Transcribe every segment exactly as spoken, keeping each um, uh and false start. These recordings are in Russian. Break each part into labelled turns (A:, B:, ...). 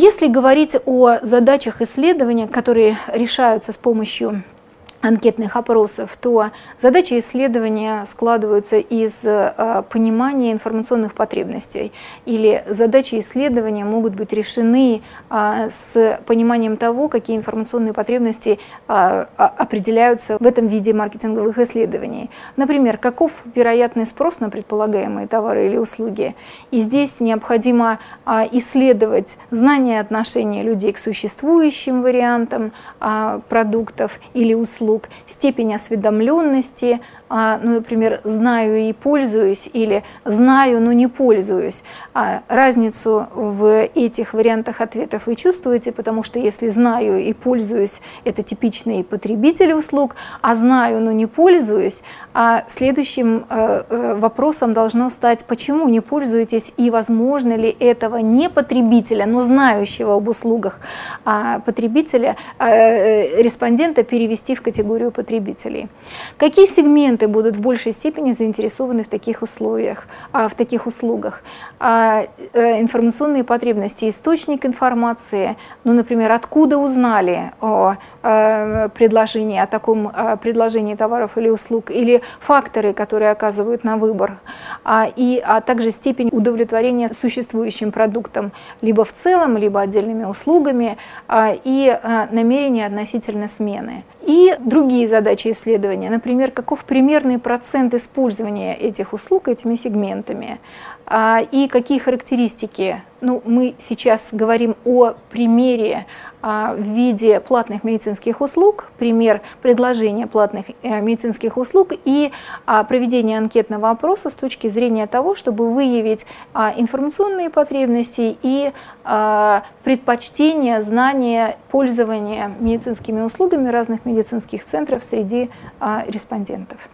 A: Если говорить о задачах исследования, которые решаются с помощью анкетных опросов, то задачи исследования складываются из э, понимания информационных потребностей, или задачи исследования могут быть решены э, с пониманием того, какие информационные потребности э, определяются в этом виде маркетинговых исследований. Например, каков вероятный спрос на предполагаемые товары или услуги. И здесь необходимо э, исследовать знание отношения людей к существующим вариантам э, продуктов или услуг, степень осведомленности, ну, например, знаю и пользуюсь, или знаю, но не пользуюсь. Разницу в этих вариантах ответов вы чувствуете, потому что если знаю и пользуюсь, это типичный потребитель услуг, а знаю, но не пользуюсь, а следующим вопросом должно стать, почему не пользуетесь и возможно ли этого не потребителя, но знающего об услугах потребителя, респондента перевести в категорию потребителей. Какие сегменты будут в большей степени заинтересованы в таких условиях, в таких услугах? Информационные потребности, источник информации, ну, например, откуда узнали о предложении, о таком предложении товаров или услуг, или факторы, которые оказывают на выбор, и, а также степень удовлетворения существующим продуктом, либо в целом, либо отдельными услугами, и намерения относительно смены. И другие задачи исследования, например, каков примерный процент использования этих услуг этими сегментами, и какие характеристики. Ну, мы сейчас говорим о примере в виде платных медицинских услуг, пример предложения платных медицинских услуг и проведения анкетного опроса с точки зрения того, чтобы выявить информационные потребности и предпочтения, знания, пользования медицинскими услугами разных медицинских центров среди респондентов.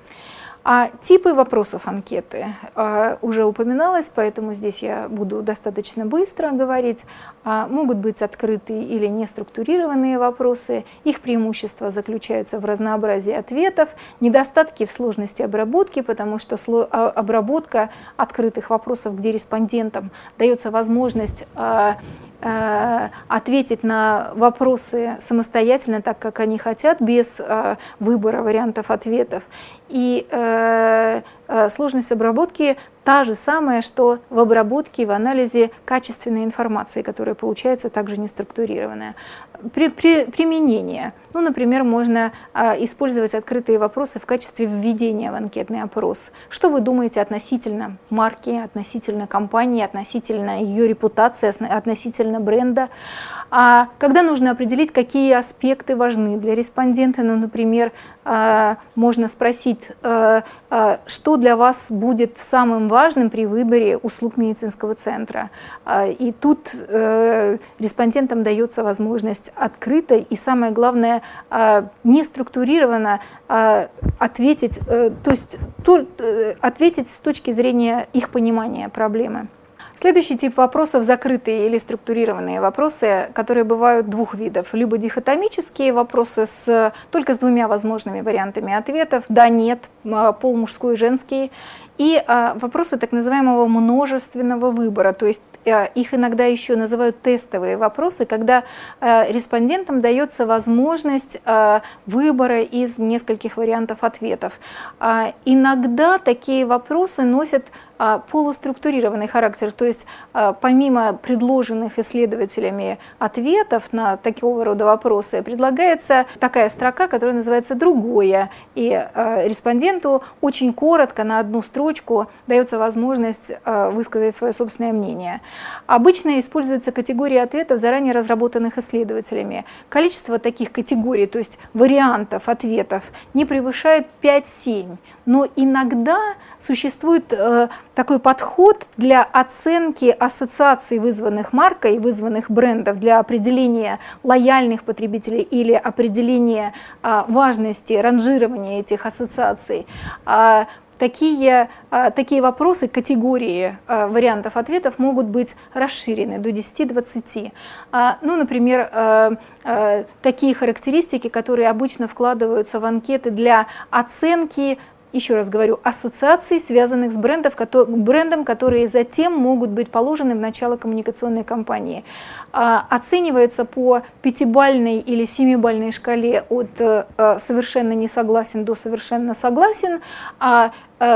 A: А типы вопросов анкеты а, уже упоминалось, поэтому здесь я буду достаточно быстро говорить. А, могут быть открытые или неструктурированные вопросы. Их преимущество заключается в разнообразии ответов, недостатки в сложности обработки, потому что сло, а, обработка открытых вопросов, где респондентам дается возможность а, ответить на вопросы самостоятельно, так как они хотят, без э, выбора вариантов ответов. И э, э, сложность обработки та же самая, что в обработке, в анализе качественной информации, которая получается также неструктурированная. При, при, применение. Ну, например, можно э, использовать открытые вопросы в качестве введения в анкетный опрос. Что вы думаете относительно марки, относительно компании, относительно ее репутации, относительно бренда? А когда нужно определить, какие аспекты важны для респондента, ну, например, э, можно спросить, э, э, что для вас будет самым важным при выборе услуг медицинского центра. Э, и тут э, респондентам дается возможность открыто и, самое главное, неструктурированно ответить, то есть ответить с точки зрения их понимания проблемы. Следующий тип вопросов – закрытые или структурированные вопросы, которые бывают двух видов. Либо дихотомические вопросы с, только с двумя возможными вариантами ответов – да, нет, пол мужской, женский. И а, вопросы так называемого множественного выбора, то есть а, их иногда еще называют тестовые вопросы, когда а, респондентам дается возможность а, выбора из нескольких вариантов ответов. А, иногда такие вопросы носят а, полуструктурированный характер, то есть а, помимо предложенных исследователями ответов на такого рода вопросы, предлагается такая строка, которая называется «другое», и а, респонденту очень коротко на одну строчку дается возможность высказать свое собственное мнение. Обычно используется категория ответов, заранее разработанных исследователями. Количество таких категорий, то есть вариантов ответов, не превышает пять-семь. Но иногда существует э, такой подход для оценки ассоциаций, вызванных маркой, вызванных брендов, для определения лояльных потребителей или определения э, важности ранжирования этих ассоциаций. Э, Такие, такие вопросы, категории вариантов ответов могут быть расширены до десяти-двадцати. Ну, например, такие характеристики, которые обычно вкладываются в анкеты для оценки еще раз говорю, ассоциаций, связанных с брендом, брендом, которые затем могут быть положены в начало коммуникационной кампании. Оценивается по пятибалльной или семибалльной шкале от совершенно не согласен до совершенно согласен, а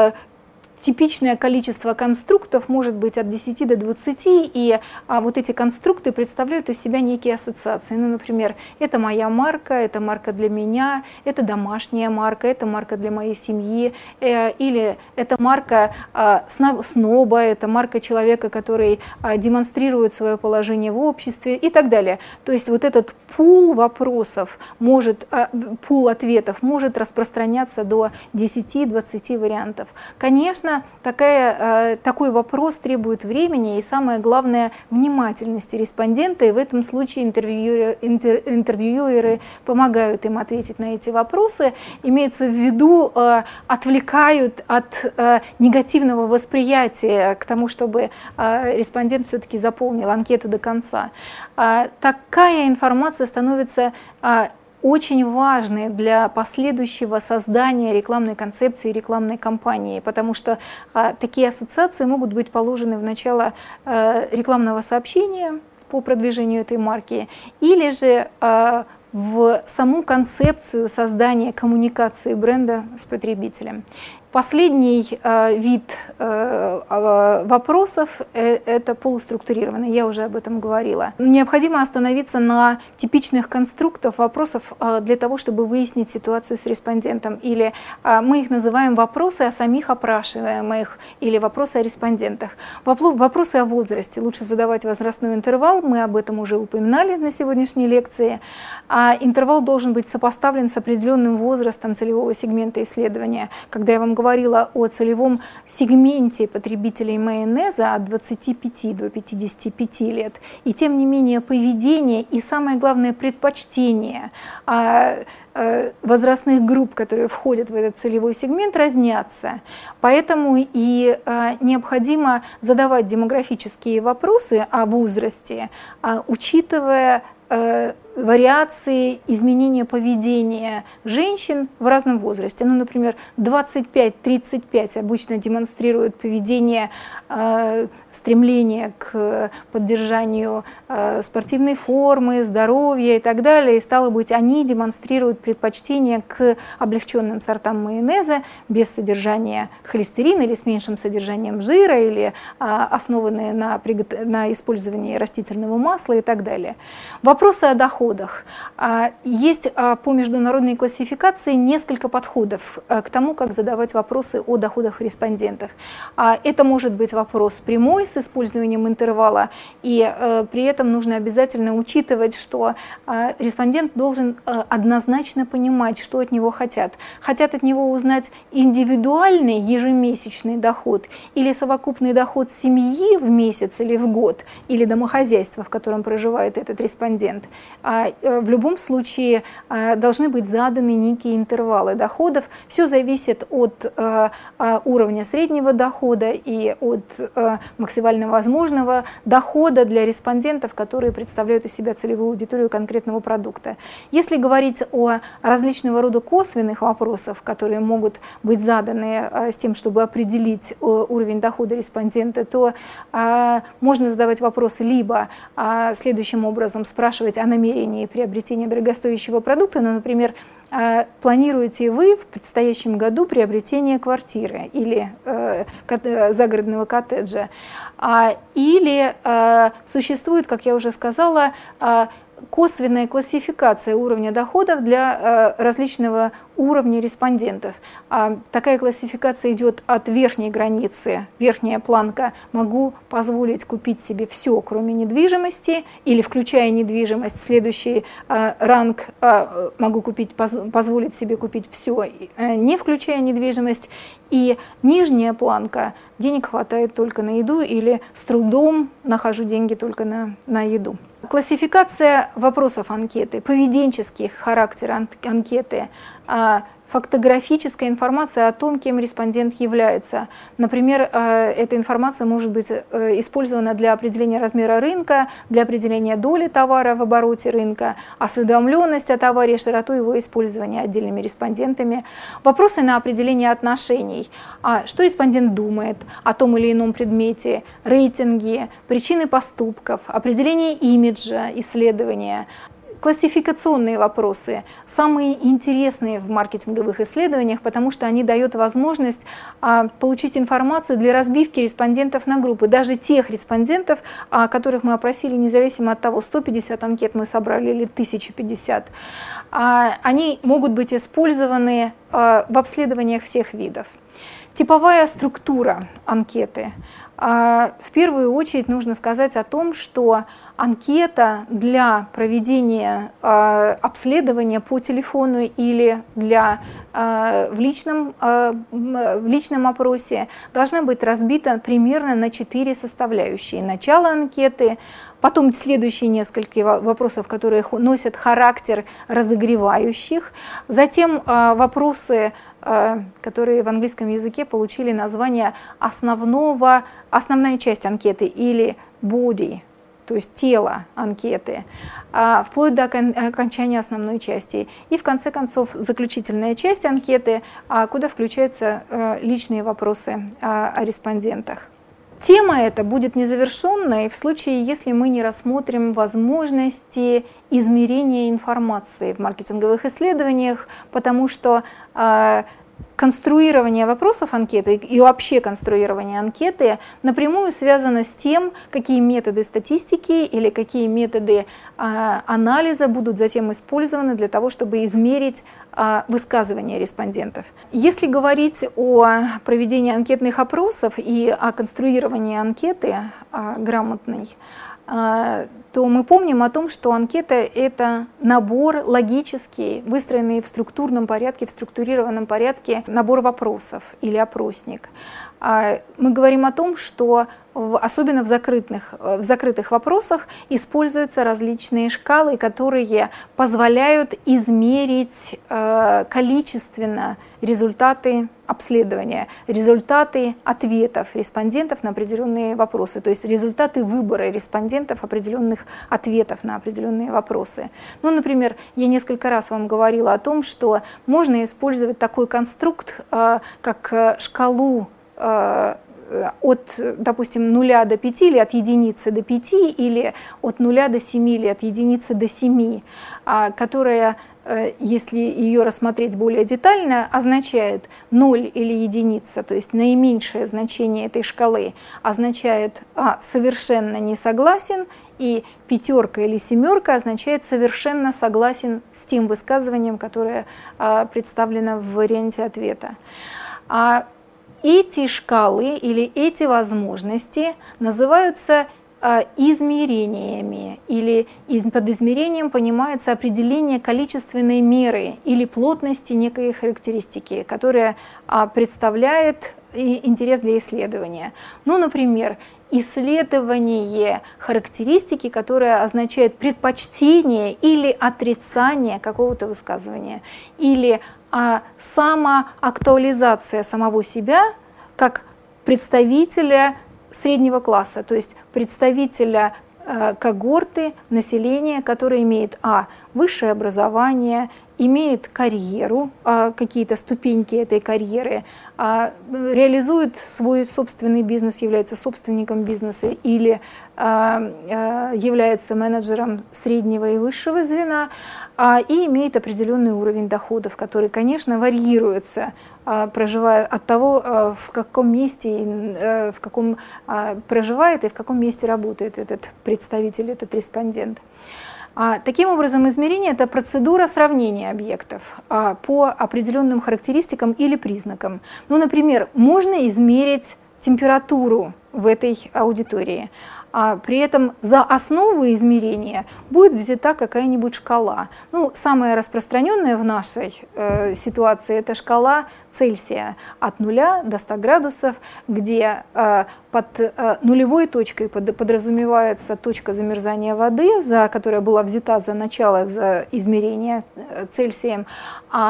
A: типичное количество конструктов может быть от десяти до двадцати, и а, вот эти конструкты представляют из себя некие ассоциации. Ну, например, это моя марка, это марка для меня, это домашняя марка, это марка для моей семьи, э, или это марка э, сноба, это марка человека, который э, демонстрирует свое положение в обществе и так далее. То есть вот этот пул вопросов, может, э, пул ответов может распространяться до десяти-двадцати вариантов. Конечно, Такая, такой вопрос требует времени и, самое главное, внимательности респондента, и в этом случае интервьюеры, интер, интервьюеры помогают им ответить на эти вопросы, имеется в виду, отвлекают от негативного восприятия к тому, чтобы респондент все-таки заполнил анкету до конца. Такая информация становится очень важны для последующего создания рекламной концепции и рекламной кампании, потому что а, такие ассоциации могут быть положены в начало а, рекламного сообщения по продвижению этой марки, или же а, в саму концепцию создания коммуникации бренда с потребителем. Последний э, вид э, вопросов э, – это полуструктурированный, я уже об этом говорила. Необходимо остановиться на типичных конструктах вопросов э, для того, чтобы выяснить ситуацию с респондентом. Или э, мы их называем вопросы о самих опрашиваемых или вопросы о респондентах. Вопросы о возрасте. Лучше задавать возрастной интервал, мы об этом уже упоминали на сегодняшней лекции. А интервал должен быть сопоставлен с определенным возрастом целевого сегмента исследования. Когда я вам говорю, говорила о целевом сегменте потребителей майонеза от двадцати пяти до пятидесяти пяти лет. И тем не менее поведение и, самое главное, предпочтение возрастных групп, которые входят в этот целевой сегмент, разнятся. Поэтому и необходимо задавать демографические вопросы о возрасте, учитывая вариации изменения поведения женщин в разном возрасте. Ну, например, двадцать пять тридцать пять обычно демонстрируют поведение, э, стремление к поддержанию э, спортивной формы, здоровья и так далее. И стало быть, они демонстрируют предпочтение к облегченным сортам майонеза без содержания холестерина или с меньшим содержанием жира, или э, основанные на, на использовании растительного масла и так далее. Вопросы о доходах. Есть по международной классификации несколько подходов к тому, как задавать вопросы о доходах респондентов. Это может быть вопрос прямой с использованием интервала, и при этом нужно обязательно учитывать, что респондент должен однозначно понимать, что от него хотят. Хотят от него узнать индивидуальный ежемесячный доход или совокупный доход семьи в месяц или в год, или домохозяйства, в котором проживает этот респондент. В любом случае должны быть заданы некие интервалы доходов. Все зависит от уровня среднего дохода и от максимально возможного дохода для респондентов, которые представляют из себя целевую аудиторию конкретного продукта. Если говорить о различного рода косвенных вопросах, которые могут быть заданы с тем, чтобы определить уровень дохода респондента, то можно задавать вопросы либо следующим образом: спрашивать о намерении приобретения дорогостоящего продукта, ну, например, планируете вы в предстоящем году приобретение квартиры или э, загородного коттеджа, или э, существует, как я уже сказала, э, косвенная классификация уровня доходов для э, различного уровня респондентов. А, такая классификация идет от верхней границы, верхняя планка: могу позволить купить себе все, кроме недвижимости, или включая недвижимость. Следующий э, ранг: э, могу купить, поз, позволить себе купить все, э, не включая недвижимость. И нижняя планка: денег хватает только на еду, или с трудом нахожу деньги только на, на еду. Классификация вопросов анкеты, поведенческий характер анкеты. фактографическая информация о том, кем респондент является. Например, эта информация может быть использована для определения размера рынка, для определения доли товара в обороте рынка, осведомленность о товаре, широту его использования отдельными респондентами, вопросы на определение отношений, что респондент думает о том или ином предмете, рейтинги, причины поступков, определение имиджа исследования, классификационные вопросы, самые интересные в маркетинговых исследованиях, потому что они дают возможность а, получить информацию для разбивки респондентов на группы, даже тех респондентов, а, которых мы опросили, независимо от того, сто пятьдесят анкет мы собрали или тысяча пятьдесят, а, они могут быть использованы а, в обследованиях всех видов. Типовая структура анкеты. А, в первую очередь нужно сказать о том, что анкета для проведения э, обследования по телефону или для, э, в, личном, э, в личном опросе должна быть разбита примерно на четыре составляющие. Начало анкеты, потом следующие несколько вопросов, которые носят характер разогревающих, затем э, вопросы, э, которые в английском языке получили название основного, основная часть анкеты или body, то есть тело анкеты, вплоть до окончания основной части. И в конце концов заключительная часть анкеты, куда включаются личные вопросы о респондентах. Тема эта будет незавершенной в случае, если мы не рассмотрим возможности измерения информации в маркетинговых исследованиях, потому что конструирование вопросов анкеты и вообще конструирование анкеты напрямую связано с тем, какие методы статистики или какие методы а, анализа будут затем использованы для того, чтобы измерить а, высказывания респондентов. Если говорить о проведении анкетных опросов и о конструировании анкеты а, грамотной, то мы помним о том, что анкета – это набор логический, выстроенный в структурном порядке, в структурированном порядке, набор вопросов или опросник. Мы говорим о том, что особенно в закрытых, в закрытых вопросах используются различные шкалы, которые позволяют измерить количественно результаты обследования, результаты ответов респондентов на определенные вопросы, то есть результаты выбора респондентов определенных ответов на определенные вопросы. Ну, например, я несколько раз вам говорила о том, что можно использовать такой конструкт, как шкалу от, допустим, нуля до пяти, или от единицы до пяти, или от нуля до семи, или от единицы до семи, которая, если ее рассмотреть более детально, означает ноль или единица, то есть наименьшее значение этой шкалы означает а, совершенно не согласен, и пятерка или семерка означает совершенно согласен с тем высказыванием, которое а, представлено в варианте ответа. А эти шкалы или эти возможности называются измерениями, или под измерением понимается определение количественной меры или плотности некой характеристики, которая представляет интерес для исследования. Ну, например, исследование характеристики, которая означает предпочтение или отрицание какого-то высказывания, или а, самоактуализация самого себя как представителя среднего класса, то есть представителя э, когорты населения, которое имеет а. высшее образование, имеет карьеру, э, какие-то ступеньки этой карьеры, э, реализует свой собственный бизнес, является собственником бизнеса или э, э, является менеджером среднего и высшего звена, э, и имеет определенный уровень доходов, который, конечно, варьируется, проживая от того, в каком месте, в каком проживает и в каком месте работает этот представитель, этот респондент. Таким образом, измерение – это процедура сравнения объектов по определенным характеристикам или признакам. Ну, например, можно измерить температуру в этой аудитории, а при этом за основу измерения будет взята какая-нибудь шкала. Ну, самая распространенная в нашей э, ситуации – это шкала Цельсия от нуля до ста градусов, где э, под э, нулевой точкой под, подразумевается точка замерзания воды, за, которая была взята за начало за измерения Цельсием, а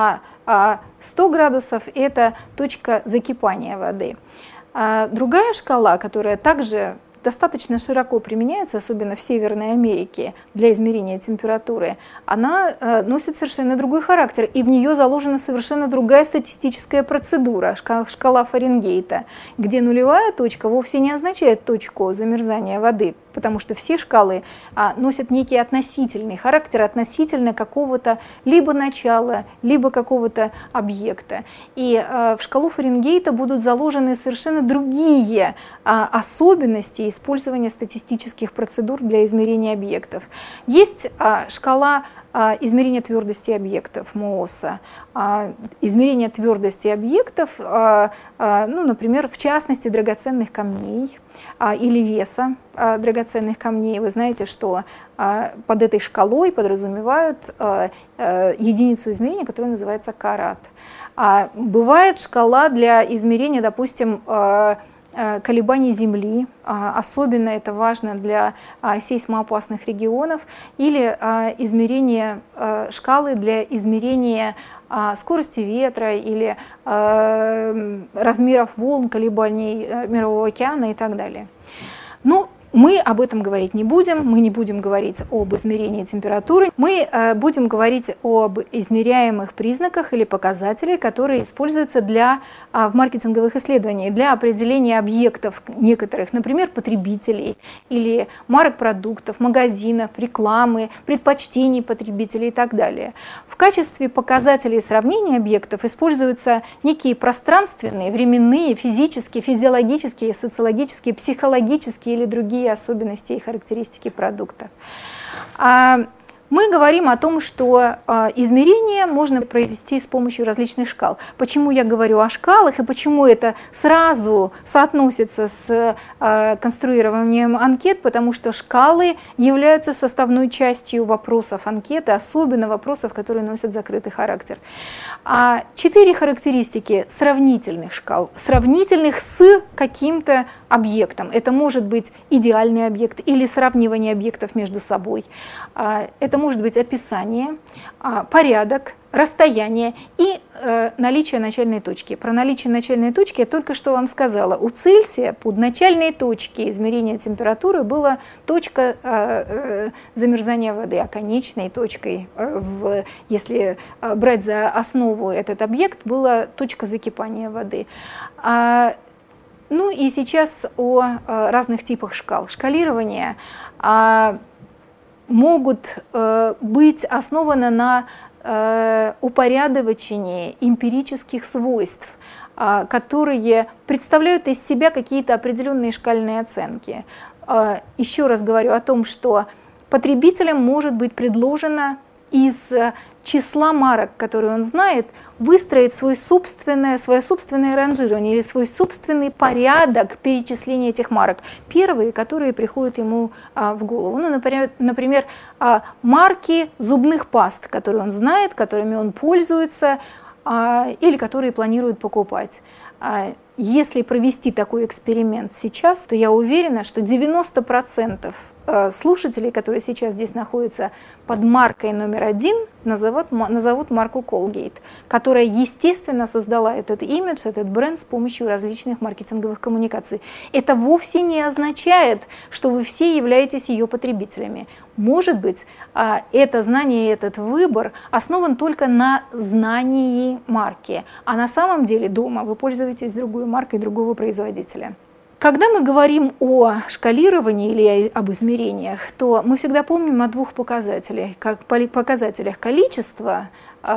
A: а сто градусов – это точка закипания воды. А другая шкала, которая также достаточно широко применяется, особенно в Северной Америке, для измерения температуры, она э, носит совершенно другой характер, и в нее заложена совершенно другая статистическая процедура, шкала, шкала Фаренгейта, где нулевая точка вовсе не означает точку замерзания воды, потому что все шкалы а, носят некий относительный характер, относительно какого-то либо начала, либо какого-то объекта. И а, в шкалу Фаренгейта будут заложены совершенно другие а, особенности использования статистических процедур для измерения объектов. Есть а, шкала а, измерения твердости объектов МООСа. А, измерение твердости объектов, а, а, ну, например, в частности, драгоценных камней а, или веса а, драгоценных камней. Вы знаете, что а, под этой шкалой подразумевают а, а, единицу измерения, которая называется карат. А, бывает шкала для измерения, допустим, а, колебаний Земли, особенно это важно для сейсмоопасных регионов, или измерение шкалы для измерения скорости ветра или размеров волн, колебаний Мирового океана и так далее. Ну, мы об этом говорить не будем, мы не будем говорить об измерении температуры, мы э, будем говорить об измеряемых признаках или показателях, которые используются для, э, в маркетинговых исследованиях для определения объектов некоторых, например, потребителей или марок продуктов, магазинов, рекламы, предпочтений потребителей и так далее. В качестве показателей сравнения объектов используются некие пространственные, временные, физические, физиологические, социологические, психологические или другие особенности и характеристики продукта. Мы говорим о том, что измерение можно провести с помощью различных шкал. Почему я говорю о шкалах и почему это сразу соотносится с конструированием анкет? Потому что шкалы являются составной частью вопросов анкеты, особенно вопросов, которые носят закрытый характер. Четыре характеристики сравнительных шкал, сравнительных с каким-то объектом. Это может быть идеальный объект или сравнивание объектов между собой. Это может быть описание, порядок, расстояние и э, наличие начальной точки. Про наличие начальной точки я только что вам сказала. У Цельсия под начальной точки измерения температуры была точка э, э, замерзания воды, а конечной точкой, э, в, если э, брать за основу этот объект, была точка закипания воды. А, ну и сейчас о э, разных типах шкал. Шкалирование э, могут э, быть основаны на упорядочении эмпирических свойств, которые представляют из себя какие-то определенные шкальные оценки. Еще раз говорю о том, что потребителям может быть предложено из числа марок, которые он знает, выстроить свой собственное, свое собственное ранжирование или свой собственный порядок перечисления этих марок. Первые, которые приходят ему а, в голову. Ну, например, например а, марки зубных паст, которые он знает, которыми он пользуется а, или которые планирует покупать. А, если провести такой эксперимент сейчас, то я уверена, что девяносто процентов слушателей, которые сейчас здесь находятся под маркой номер один, назовут, назовут марку Colgate, которая, естественно, создала этот имидж, этот бренд с помощью различных маркетинговых коммуникаций. Это вовсе не означает, что вы все являетесь ее потребителями. Может быть, это знание, этот выбор основан только на знании марки, а на самом деле дома вы пользуетесь другой маркой другого производителя. Когда мы говорим о шкалировании или об измерениях, то мы всегда помним о двух показателях. Как показателях количества,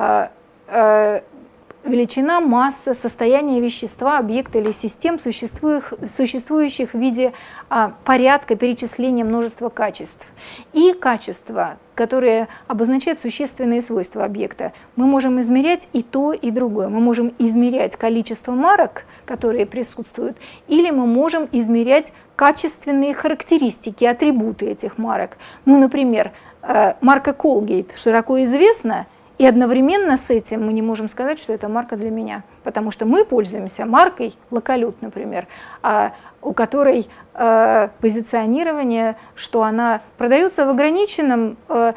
A: величина, масса, состояние вещества, объекта или систем, существующих в виде порядка перечисления множества качеств. И качество, которое обозначает существенные свойства объекта. Мы можем измерять и то, и другое. Мы можем измерять количество марок, которые присутствуют, или мы можем измерять качественные характеристики, атрибуты этих марок. Ну, например, марка Colgate широко известна, И одновременно с этим мы не можем сказать, что это марка для меня, потому что мы пользуемся маркой локалют, например, у которой э, позиционирование, что она продается в ограниченном э,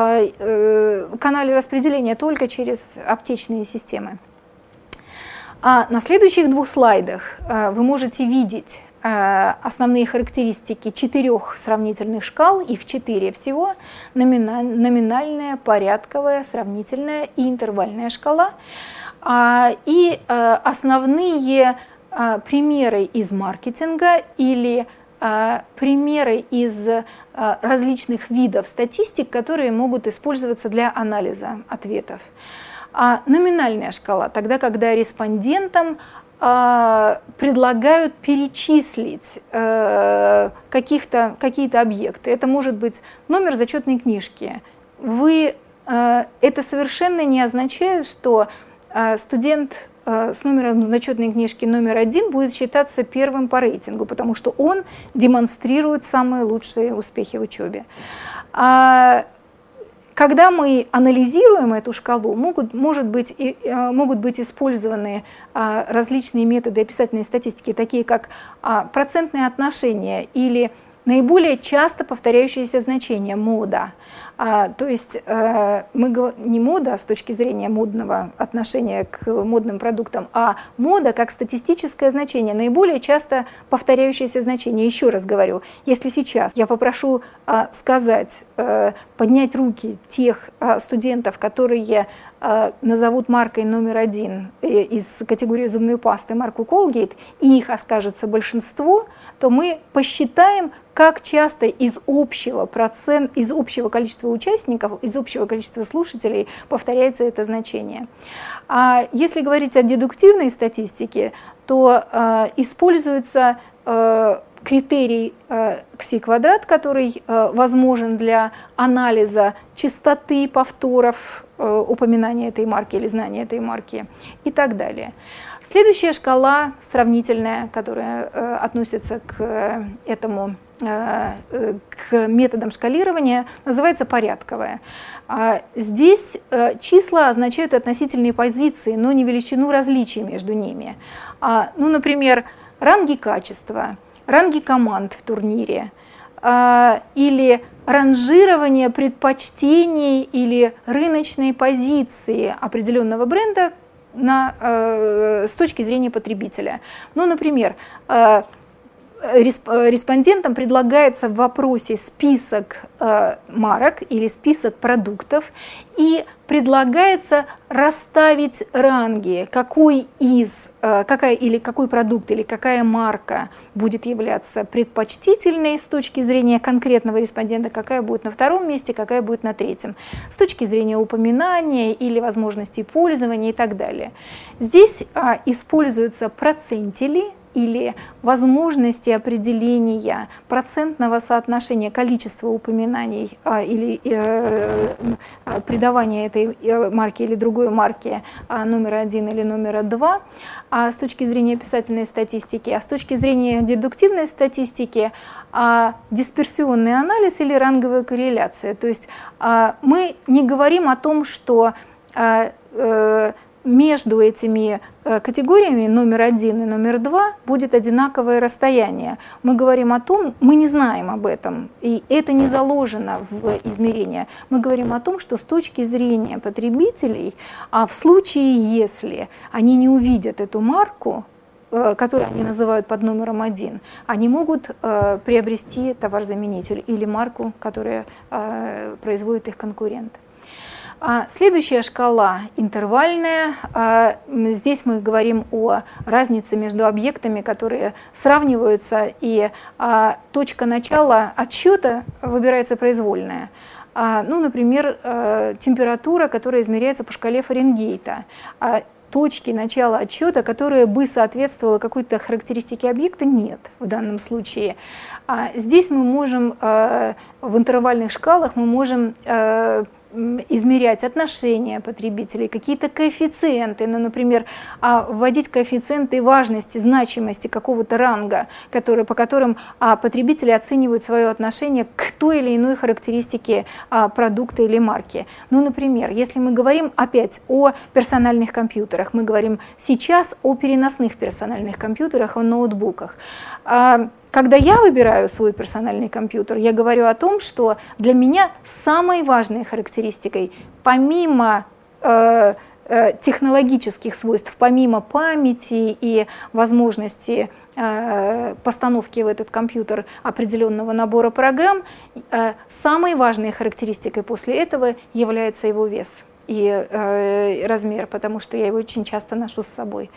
A: э, канале распределения только через аптечные системы. А на следующих двух слайдах э, вы можете видеть основные характеристики четырех сравнительных шкал, их четыре всего: номинальная, порядковая, сравнительная и интервальная шкала. И основные примеры из маркетинга или примеры из различных видов статистик, которые могут использоваться для анализа ответов. А номинальная шкала, тогда, когда респондентам предлагают перечислить э, каких-то, какие-то объекты. Это может быть номер зачетной книжки. Вы, э, это совершенно не означает, что э, студент э, с номером зачетной книжки номер один будет считаться первым по рейтингу, потому что он демонстрирует самые лучшие успехи в учебе. А, Когда мы анализируем эту шкалу, могут, может быть, и, могут быть использованы а, различные методы описательной статистики, такие как а, процентные отношения или наиболее часто повторяющиеся значения, мода. А, то есть а, мы не мода с точки зрения модного отношения к модным продуктам, а мода как статистическое значение, наиболее часто повторяющееся значение. Еще раз говорю, если сейчас я попрошу а, сказать, а, поднять руки тех а, студентов, которые а, назовут маркой номер один из категории зубной пасты марку Colgate, и их окажется большинство, то мы посчитаем, как часто из общего, процент, из общего количества участников, из общего количества слушателей повторяется это значение. А если говорить о дедуктивной статистике, то э, используется э, критерий э, кси-квадрат, который э, возможен для анализа частоты повторов э, упоминания этой марки или знания этой марки и так далее. Следующая шкала сравнительная, которая э, относится к э, этому, э, к методам шкалирования, называется порядковая. А здесь э, числа означают относительные позиции, но не величину различий между ними. А, ну, например, ранги качества, ранги команд в турнире, а, или ранжирование предпочтений или рыночной позиции определенного бренда на, э, с точки зрения потребителя. Ну, например, э, респондентам предлагается в вопросе список э, марок или список продуктов, и предлагается расставить ранги, какой из, э, какая, или какой продукт или какая марка будет являться предпочтительной с точки зрения конкретного респондента, какая будет на втором месте, какая будет на третьем, с точки зрения упоминания или возможностей пользования и так далее. Здесь э, используются процентили, или возможности определения процентного соотношения количества упоминаний а, или э, придавания этой марки или другой марки а, номера один или номера два а, с точки зрения описательной статистики, а с точки зрения дедуктивной статистики а, дисперсионный анализ или ранговая корреляция. То есть а, мы не говорим о том, что а, э, между этими категориями номер один и номер два будет одинаковое расстояние. Мы говорим о том, мы не знаем об этом, и это не заложено в измерение. Мы говорим о том, что с точки зрения потребителей, а в случае, если они не увидят эту марку, которую они называют под номером один, они могут э, приобрести товар-заменитель или марку, которая э, производит их конкурент. Следующая шкала интервальная. Здесь мы говорим о разнице между объектами, которые сравниваются, и точка начала отсчета выбирается произвольная. Ну, например, температура, которая измеряется по шкале Фаренгейта. Точки начала отсчета, которая бы соответствовала какой-то характеристике объекта, нет в данном случае. Здесь мы можем в интервальных шкалах мы можем измерять отношения потребителей, какие-то коэффициенты, ну, например, вводить коэффициенты важности, значимости какого-то ранга, которые, по которым потребители оценивают свое отношение к той или иной характеристике продукта или марки. Ну, например, если мы говорим опять о персональных компьютерах, мы говорим сейчас о переносных персональных компьютерах, о ноутбуках. Когда я выбираю свой персональный компьютер, я говорю о том, что для меня самой важной характеристикой, помимо э, э, технологических свойств, помимо памяти и возможности э, постановки в этот компьютер определенного набора программ, э, самой важной характеристикой после этого является его вес и э, размер, потому что я его очень часто ношу с собой.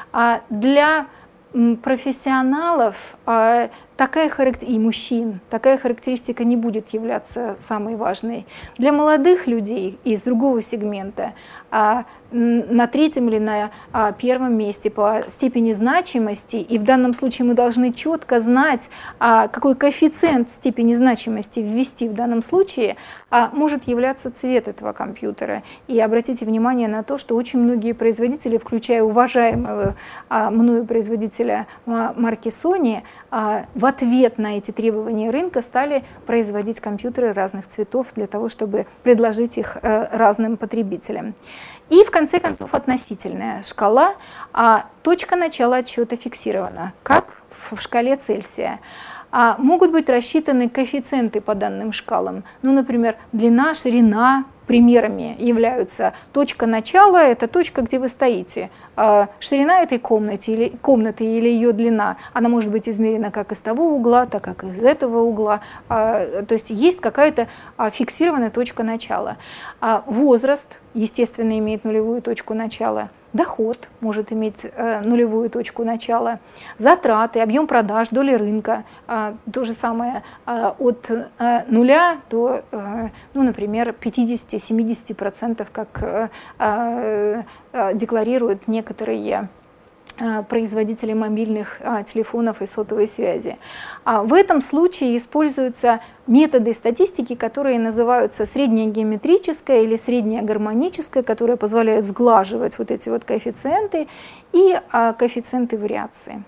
A: А для профессионалов а, такая характер... и мужчин такая характеристика не будет являться самой важной. Для молодых людей из другого сегмента а, на третьем или на а, первом месте по степени значимости, и в данном случае мы должны четко знать, а, какой коэффициент степени значимости ввести в данном случае, а, может являться цвет этого компьютера. И обратите внимание на то, что очень многие производители, включая уважаемого а, мною производителя а, марки Sony, а, в ответ на эти требования рынка стали производить компьютеры разных цветов для того, чтобы предложить их а, разным потребителям. И в конце концов относительная шкала, а точка начала отсчета фиксирована, как в шкале Цельсия. А могут быть рассчитаны коэффициенты по данным шкалам. Ну, например, длина, ширина примерами являются. Точка начала – это точка, где вы стоите. А ширина этой комнаты или, комнаты или ее длина, она может быть измерена как из того угла, так как из этого угла. А, то есть есть какая-то а, фиксированная точка начала. А возраст, естественно, имеет нулевую точку начала. Доход может иметь э, нулевую точку начала, затраты, объем продаж, доли рынка, э, то же самое э, от э, нуля до, э, ну, например, пятьдесят-семьдесят процентов, как э, э, декларируют некоторые производители мобильных а, телефонов и сотовой связи. А в этом случае используются методы статистики, которые называются средняя геометрическая или средняя гармоническая, которые позволяют сглаживать вот эти вот коэффициенты и а, коэффициенты вариации.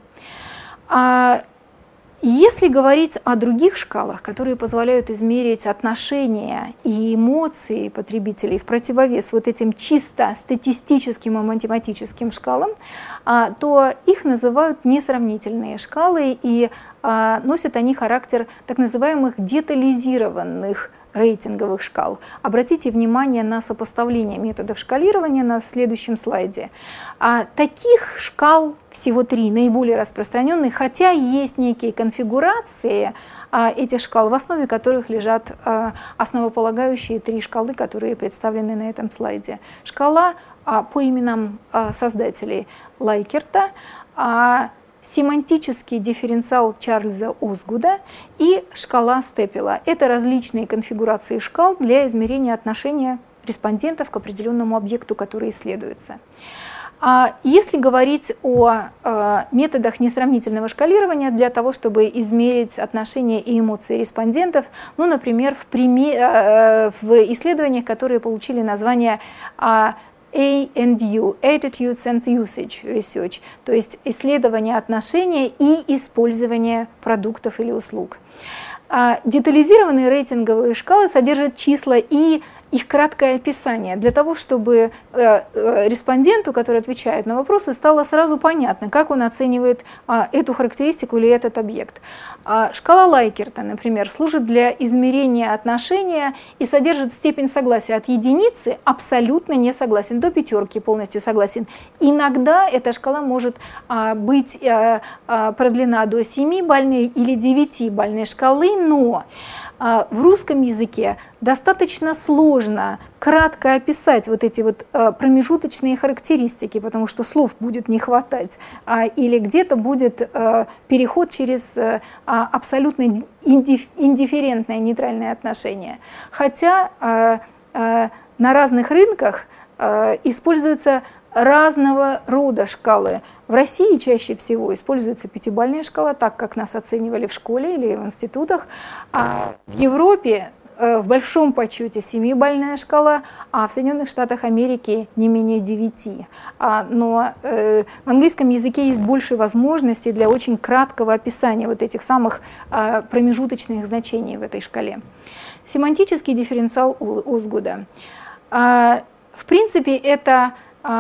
A: А, Если говорить о других шкалах, которые позволяют измерить отношения и эмоции потребителей в противовес вот этим чисто статистическим и математическим шкалам, то их называют несравнительные шкалы, и носят они характер так называемых детализированных рейтинговых шкал. Обратите внимание на сопоставление методов шкалирования на следующем слайде. А таких шкал всего три, наиболее распространенные, хотя есть некие конфигурации а, этих шкал, в основе которых лежат а, основополагающие три шкалы, которые представлены на этом слайде. Шкала а, по именам а, создателей Лайкерта, а, семантический дифференциал Чарльза Озгуда и шкала Степела. Это различные конфигурации шкал для измерения отношения респондентов к определенному объекту, который исследуется. Если говорить о методах несравнительного шкалирования для того, чтобы измерить отношения и эмоции респондентов, ну, например, в, пример, в исследованиях, которые получили название A and U, Attitudes and Usage Research, то есть исследование отношения и использование продуктов или услуг. Детализированные рейтинговые шкалы содержат числа и их краткое описание, для того, чтобы респонденту, который отвечает на вопросы, стало сразу понятно, как он оценивает эту характеристику или этот объект. Шкала Лайкерта, например, служит для измерения отношения и содержит степень согласия от единицы абсолютно не согласен до пятерки полностью согласен. Иногда эта шкала может быть продлена до семибалльной или девятибалльной шкалы, но в русском языке достаточно сложно кратко описать вот эти вот промежуточные характеристики, потому что слов будет не хватать, или где-то будет переход через абсолютно индифферентное нейтральное отношение. Хотя на разных рынках используются разного рода шкалы. В России чаще всего используется пятибалльная шкала, так как нас оценивали в школе или в институтах. А в Европе в большом почете семибалльная шкала, а в Соединенных Штатах Америки не менее девяти. Но в английском языке есть больше возможностей для очень краткого описания вот этих самых промежуточных значений в этой шкале. Семантический дифференциал Озгуда. В принципе, это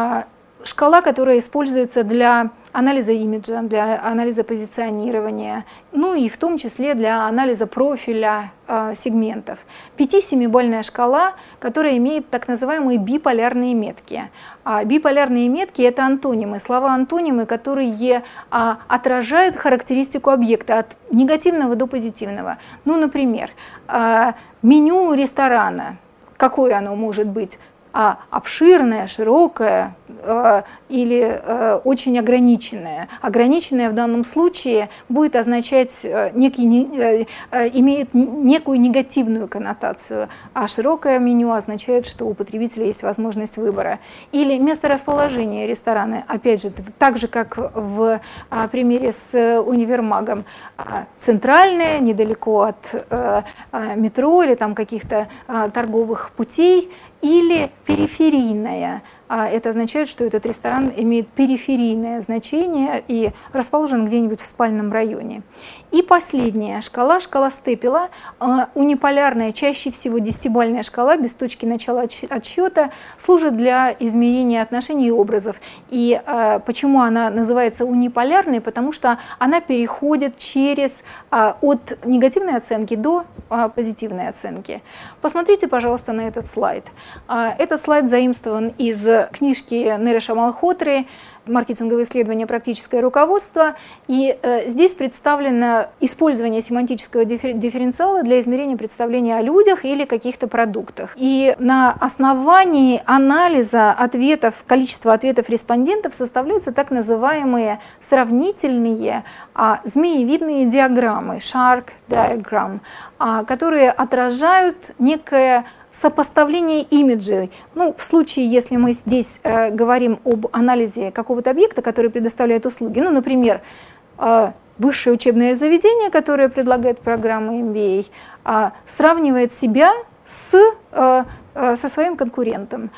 A: шкала, которая используется для анализа имиджа, для анализа позиционирования, ну и в том числе для анализа профиля э, сегментов. пяти-семибалльная шкала, которая имеет так называемые биполярные метки. А биполярные метки – это антонимы, слова-антонимы, которые а, отражают характеристику объекта от негативного до позитивного. Ну, например, а, меню ресторана. Какое оно может быть? А обширное, широкое э, или э, очень ограниченное. Ограниченное в данном случае будет означать э, некий, не, э, э, имеет некую негативную коннотацию, а широкое меню означает, что у потребителя есть возможность выбора. Или месторасположение ресторана, опять же, так же, как в а, примере с универмагом, а, центральное, недалеко от а, а, метро или там каких-то а, торговых путей, или периферийная. Это означает, что этот ресторан имеет периферийное значение и расположен где-нибудь в спальном районе. И последняя шкала, шкала Степела, униполярная, чаще всего десятибалльная шкала, без точки начала отсчета, служит для измерения отношений и образов. И почему она называется униполярной? Потому что она переходит через, от негативной оценки до позитивной оценки. Посмотрите, пожалуйста, на этот слайд. Этот слайд заимствован из книжки Нереша Малхотры «Маркетинговые исследования. Практическое руководство». И э, здесь представлено использование семантического диффер- дифференциала для измерения представления о людях или каких-то продуктах. И на основании анализа ответов, количества ответов респондентов составляются так называемые сравнительные а, змеевидные диаграммы, shark diagram, а, которые отражают некое сопоставление имиджей. Ну, в случае, если мы здесь э, говорим об анализе какого-то объекта, который предоставляет услуги, ну, например, э, высшее учебное заведение, которое предлагает программу эм би эй, э, сравнивает себя с, э, э, со своим конкурентом.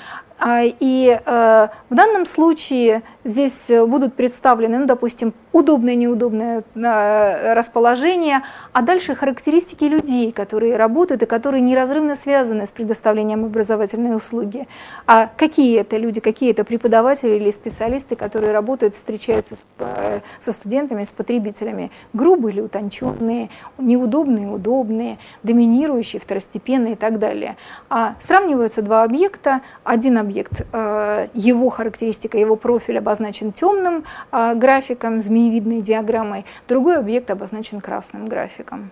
A: И э, в данном случае здесь будут представлены, ну, допустим, удобное, неудобное э, расположение, а дальше характеристики людей, которые работают и которые неразрывно связаны с предоставлением образовательной услуги. А какие это люди, какие это преподаватели или специалисты, которые работают, встречаются с, э, со студентами, с потребителями, грубые или утонченные, неудобные, удобные, доминирующие, второстепенные и так далее. А сравниваются два объекта, один объект Объект, его характеристика, его профиль обозначен темным графиком, змеевидной диаграммой, другой объект обозначен красным графиком.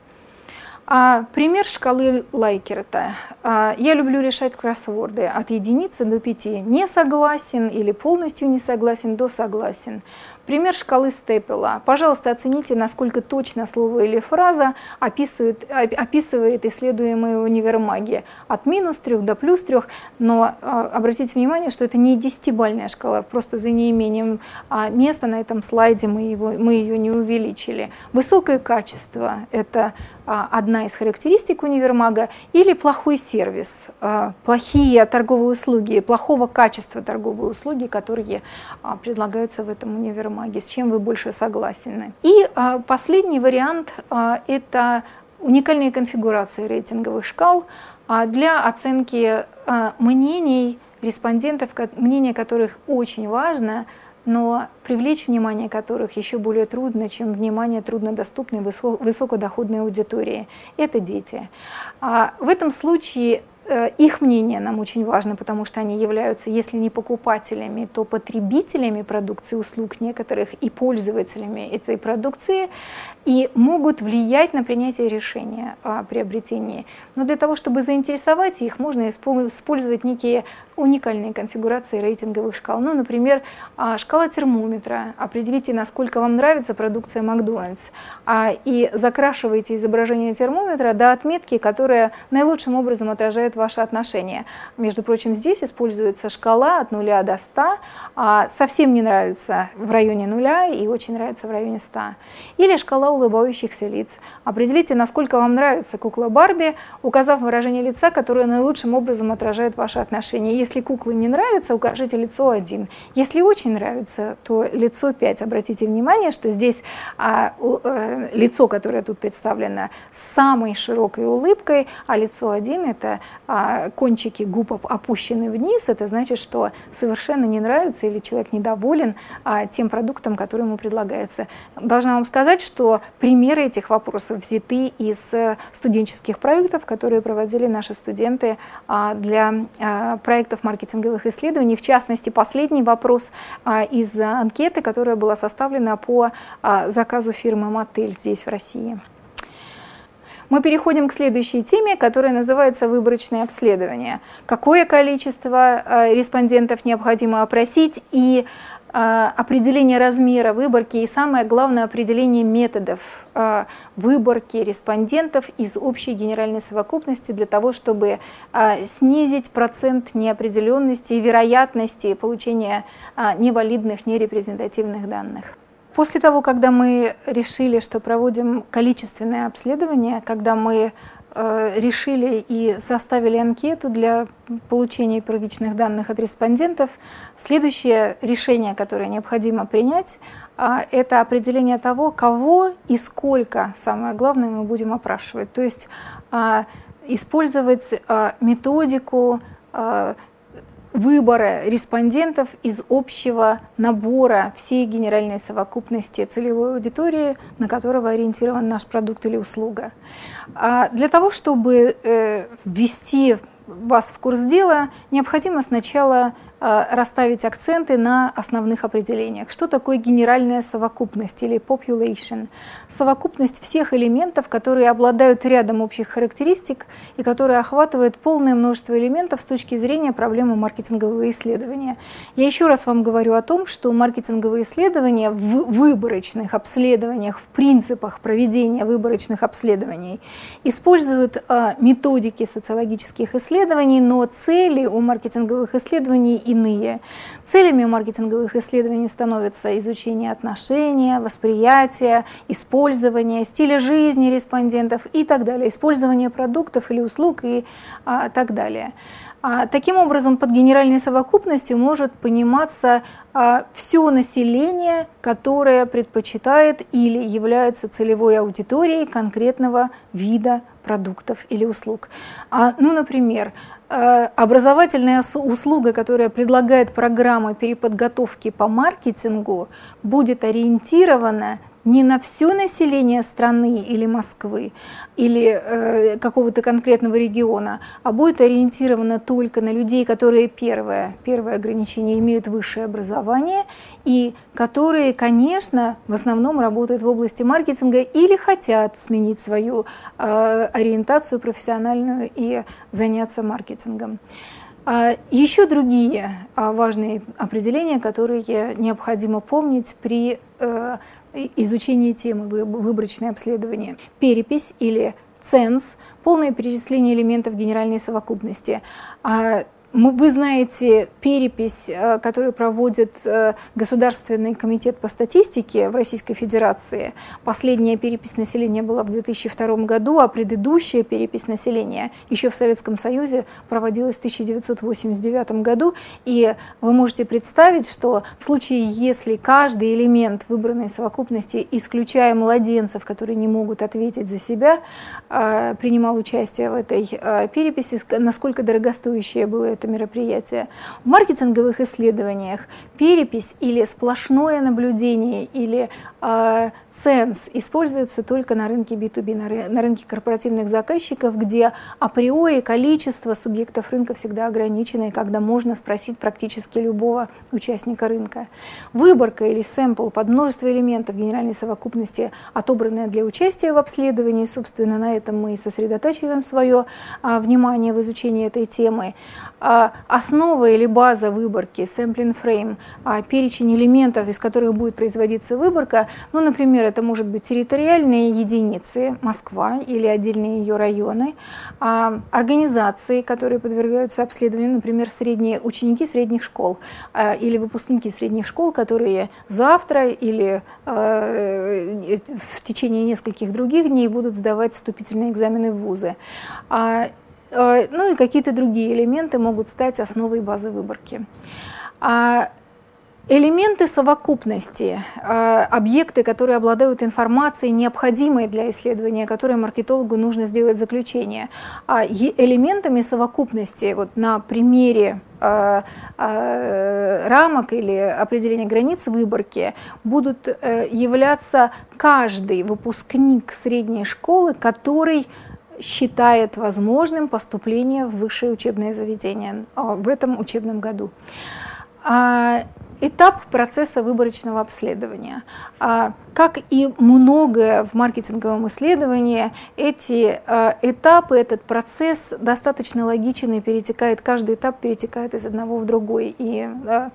A: А пример шкалы Лайкерта. Я люблю решать кроссворды от единицы до пяти. Не согласен или полностью не согласен до согласен. Пример шкалы Степела. Пожалуйста, оцените, насколько точно слово или фраза описывает, описывает исследуемые универмаги. От минус трех до плюс трех, но а, обратите внимание, что это не десятибалльная шкала, просто за неимением а, места на этом слайде мы, его, мы ее не увеличили. Высокое качество – это а, одна из характеристик универмага, или плохой сервис, а, плохие торговые услуги, плохого качества торговые услуги, которые а, предлагаются в этом универмаге. С чем вы больше согласны. И а, последний вариант а, – это уникальные конфигурации рейтинговых шкал а, для оценки а, мнений респондентов, мнение которых очень важно, но привлечь внимание которых еще более трудно, чем внимание труднодоступной высокодоходной аудитории. Это дети. А, в этом случае их мнение нам очень важно, потому что они являются, если не покупателями, то потребителями продукции, услуг некоторых и пользователями этой продукции, и могут влиять на принятие решения о приобретении. Но для того, чтобы заинтересовать их, можно использовать некие уникальные конфигурации рейтинговых шкал. Ну, например, шкала термометра. Определите, насколько вам нравится продукция Макдональдс, и закрашивайте изображение термометра до отметки, которая наилучшим образом отражает ваше отношение. Между прочим, здесь используется шкала от нуля до ста, а совсем не нравится в районе нуля и очень нравится в районе ста. Или шкала улыбающихся лиц. Определите, насколько вам нравится кукла Барби, указав выражение лица, которое наилучшим образом отражает ваши отношения. Если куклы не нравятся, укажите лицо один. Если очень нравится, то лицо пять. Обратите внимание, что здесь а, у, а, лицо, которое тут представлено, с самой широкой улыбкой, а лицо один – это а, кончики губ опущены вниз. Это значит, что совершенно не нравится или человек недоволен а, тем продуктом, который ему предлагается. Должна вам сказать, что примеры этих вопросов взяты из студенческих проектов, которые проводили наши студенты а, для а, проектов маркетинговых исследований. В частности, последний вопрос а, из анкеты, которая была составлена по а, заказу фирмы Мотель здесь, в России. Мы переходим к следующей теме, которая называется выборочное обследование. Какое количество а, респондентов необходимо опросить и а, определение размера выборки и, самое главное, определение методов а, выборки респондентов из общей генеральной совокупности для того, чтобы а, снизить процент неопределенности и вероятности получения а, невалидных, нерепрезентативных данных. После того, когда мы решили, что проводим количественное обследование, когда мы э, решили и составили анкету для получения первичных данных от респондентов, следующее решение, которое необходимо принять, э, это определение того, кого и сколько, самое главное, мы будем опрашивать. То есть э, использовать э, методику э, выбора респондентов из общего набора всей генеральной совокупности целевой аудитории, на которого ориентирован наш продукт или услуга. А для того, чтобы э, ввести вас в курс дела, необходимо сначала э, расставить акценты на основных определениях. Что такое генеральная совокупность или population? Совокупность всех элементов, которые обладают рядом общих характеристик и которые охватывают полное множество элементов с точки зрения проблемы маркетингового исследования. Я еще раз вам говорю о том, что маркетинговые исследования в выборочных обследованиях, в принципах проведения выборочных обследований используют э, методики социологических исследований, но цели у маркетинговых исследований иные. Целями маркетинговых исследований становятся изучение отношения, восприятия, использование, стиля жизни респондентов и так далее, использование продуктов или услуг и а, так далее. А, таким образом, под генеральной совокупностью может пониматься а, все население, которое предпочитает или является целевой аудиторией конкретного вида продуктов или услуг. А, ну, например, образовательная услуга, которая предлагает программы переподготовки по маркетингу, будет ориентирована не на все население страны или Москвы, или э, какого-то конкретного региона, а будет ориентирована только на людей, которые, первое, первое ограничение, имеют высшее образование и которые, конечно, в основном работают в области маркетинга или хотят сменить свою э, ориентацию профессиональную и заняться маркетингом. Еще другие важные определения, которые необходимо помнить при изучении темы выборочное обследование. Перепись или ценз, полное перечисление элементов генеральной совокупности. Вы знаете перепись, которую проводит Государственный комитет по статистике в Российской Федерации. Последняя перепись населения была в две тысячи втором году, а предыдущая перепись населения еще в Советском Союзе проводилась в тысяча девятьсот восемьдесят девятом году. И вы можете представить, что в случае, если каждый элемент выбранной совокупности, исключая младенцев, которые не могут ответить за себя, принимал участие в этой переписи, насколько дорогостоящее было это мероприятие. В маркетинговых исследованиях перепись или сплошное наблюдение или э, ценз используются только на рынке би ту би, на, ры, на рынке корпоративных заказчиков, где априори количество субъектов рынка всегда ограничено, и когда можно спросить практически любого участника рынка. Выборка или сэмпл под множество элементов генеральной совокупности, отобранная для участия в обследовании, собственно, на этом мы и сосредотачиваем свое э, внимание в изучении этой темы. основа или база выборки, sampling frame, перечень элементов, из которых будет производиться выборка, ну, например, это может быть территориальные единицы, Москва или отдельные ее районы, организации, которые подвергаются обследованию, например, средние ученики средних школ или выпускники средних школ, которые завтра или в течение нескольких других дней будут сдавать вступительные экзамены в вузы. Ну и какие-то другие элементы могут стать основой базы выборки. Элементы совокупности, объекты, которые обладают информацией, необходимой для исследования, которые маркетологу нужно сделать заключение. Элементами совокупности, вот на примере рамок или определения границ выборки, будут являться каждый выпускник средней школы, который считает возможным поступление в высшее учебное заведение в этом учебном году. Этап процесса выборочного обследования. Как и многое в маркетинговом исследовании, эти этапы, этот процесс достаточно логичен и перетекает, каждый этап перетекает из одного в другой и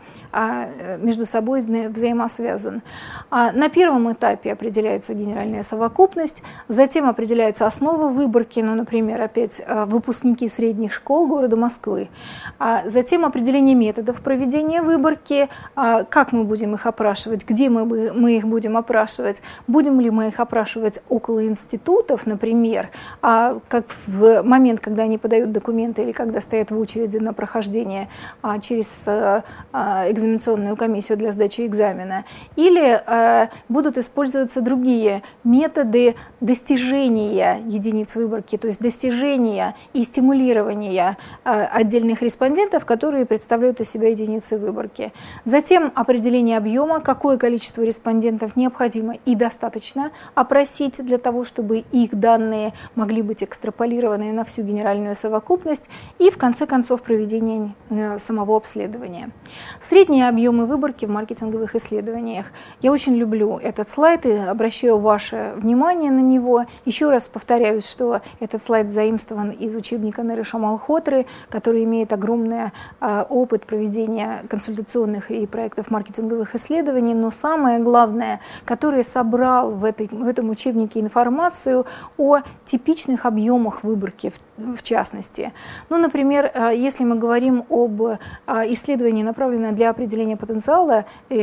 A: между собой взаимосвязан. На первом этапе определяется генеральная совокупность, затем определяется основа выборки, ну, например, опять выпускники средних школ города Москвы, затем определение методов проведения выборки, как мы будем их опрашивать, где мы, мы их будем опрашивать, будем ли мы их опрашивать около институтов, например, как в момент, когда они подают документы или когда стоят в очереди на прохождение через экзаменационную комиссию для сдачи экзамена, или будут использоваться другие методы достижения единиц выборки, то есть достижения и стимулирования отдельных респондентов, которые представляют из себя единицы выборки. Затем определение объема, какое количество респондентов необходимо и достаточно опросить для того, чтобы их данные могли быть экстраполированы на всю генеральную совокупность, и в конце концов проведение самого обследования. Средние объемы выборки в маркетинговых исследованиях. Я очень люблю этот слайд и обращаю ваше внимание на него. Еще раз повторяюсь, что этот слайд заимствован из учебника Нареша Малхотры, который имеет огромный опыт проведения консультационных и проектов маркетинговых исследований, но самое главное, который собрал в, этой, в этом учебнике информацию о типичных объемах выборки, в, в частности. Ну, например, если мы говорим об исследовании, направленном для определения потенциала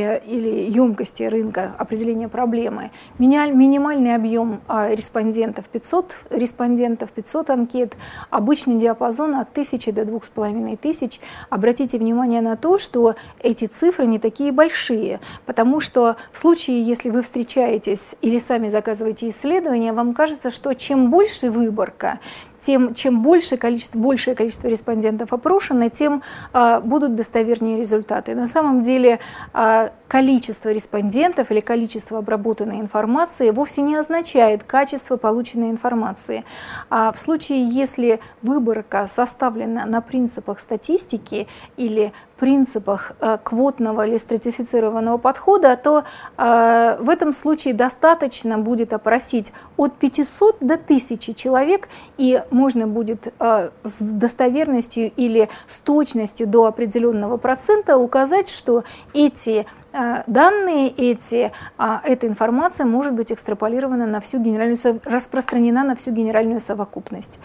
A: или емкости рынка, определения проблемы, минимальный объем респондентов пятьсот респондентов, пятьсот анкет, обычный диапазон от тысячи до двух с половиной тысяч. Обратите внимание на то, что эти цифры не такие большие, потому что в случае, если вы встречаетесь или сами заказываете исследования, вам кажется, что чем больше выборка, тем, чем больше количество, большее количество респондентов опрошено, тем а, будут достовернее результаты. На самом деле а, количество респондентов или количество обработанной информации вовсе не означает качество полученной информации. А в случае, если выборка составлена на принципах статистики или принципах э, квотного или стратифицированного подхода, то э, в этом случае достаточно будет опросить от пятисот до тысячи человек, и можно будет э, с достоверностью или с точностью до определенного процента указать, что эти э, данные, эти, э, эта информация может быть экстраполирована на всю генеральную, распространена на всю генеральную совокупность.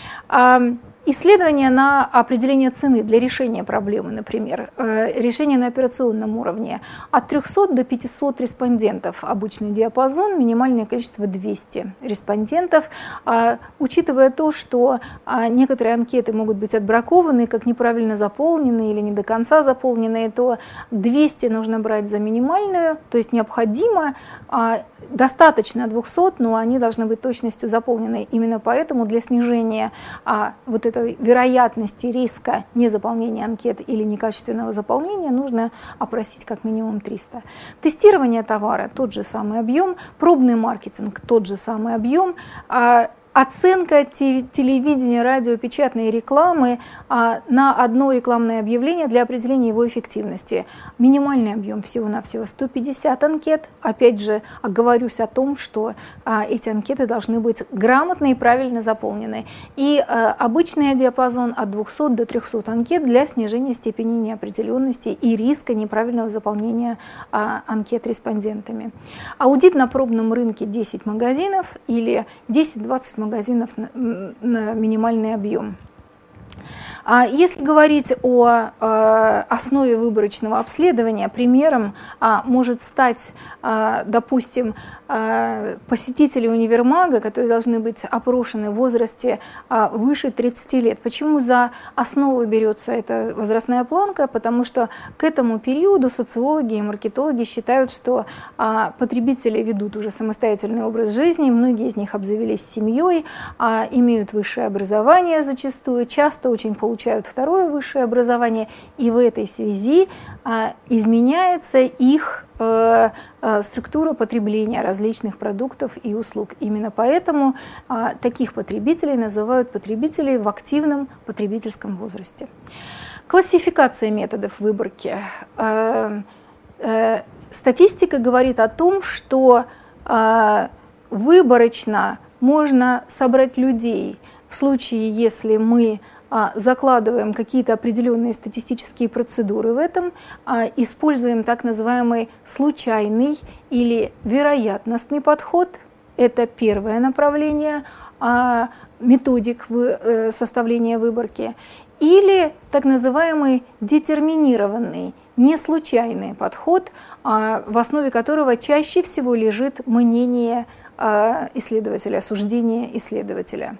A: Исследования на определение цены для решения проблемы, например, решение на операционном уровне, от трёхсот до пятисот респондентов, обычный диапазон, минимальное количество двести респондентов. Учитывая то, что некоторые анкеты могут быть отбракованы, как неправильно заполненные или не до конца заполненные, то двести нужно брать за минимальную, то есть необходимо, достаточно двухсот, но они должны быть точностью заполнены. Именно поэтому для снижения вот этой вероятности риска незаполнения анкет или некачественного заполнения нужно опросить как минимум триста. Тестирование товара – тот же самый объем, пробный маркетинг – тот же самый объем. Оценка телевидения, радио, печатной рекламы на одно рекламное объявление для определения его эффективности. Минимальный объем всего-навсего сто пятьдесят анкет. Опять же, оговорюсь о том, что эти анкеты должны быть грамотно и правильно заполнены. И обычный диапазон от двухсот до трёхсот анкет для снижения степени неопределенности и риска неправильного заполнения анкет респондентами. Аудит на пробном рынке десять магазинов или десять-двадцать магазинов на, на минимальный объем. Если говорить о основе выборочного обследования, примером может стать, допустим, посетители универмага, которые должны быть опрошены в возрасте выше тридцати лет. Почему за основу берется эта возрастная планка? Потому что к этому периоду социологи и маркетологи считают, что потребители ведут уже самостоятельный образ жизни, многие из них обзавелись семьей, имеют высшее образование зачастую, часто очень получают второе высшее образование, и в этой связи изменяется их структура потребления различных продуктов и услуг. Именно поэтому а, таких потребителей называют потребителей в активном потребительском возрасте. Классификация методов выборки. А, а, статистика говорит о том, что а, выборочно можно собрать людей в случае, если мы закладываем какие-то определенные статистические процедуры в этом, используем так называемый случайный или вероятностный подход. Это первое направление методик составления выборки. Или так называемый детерминированный, не случайный подход, в основе которого чаще всего лежит мнение исследователя, суждение исследователя.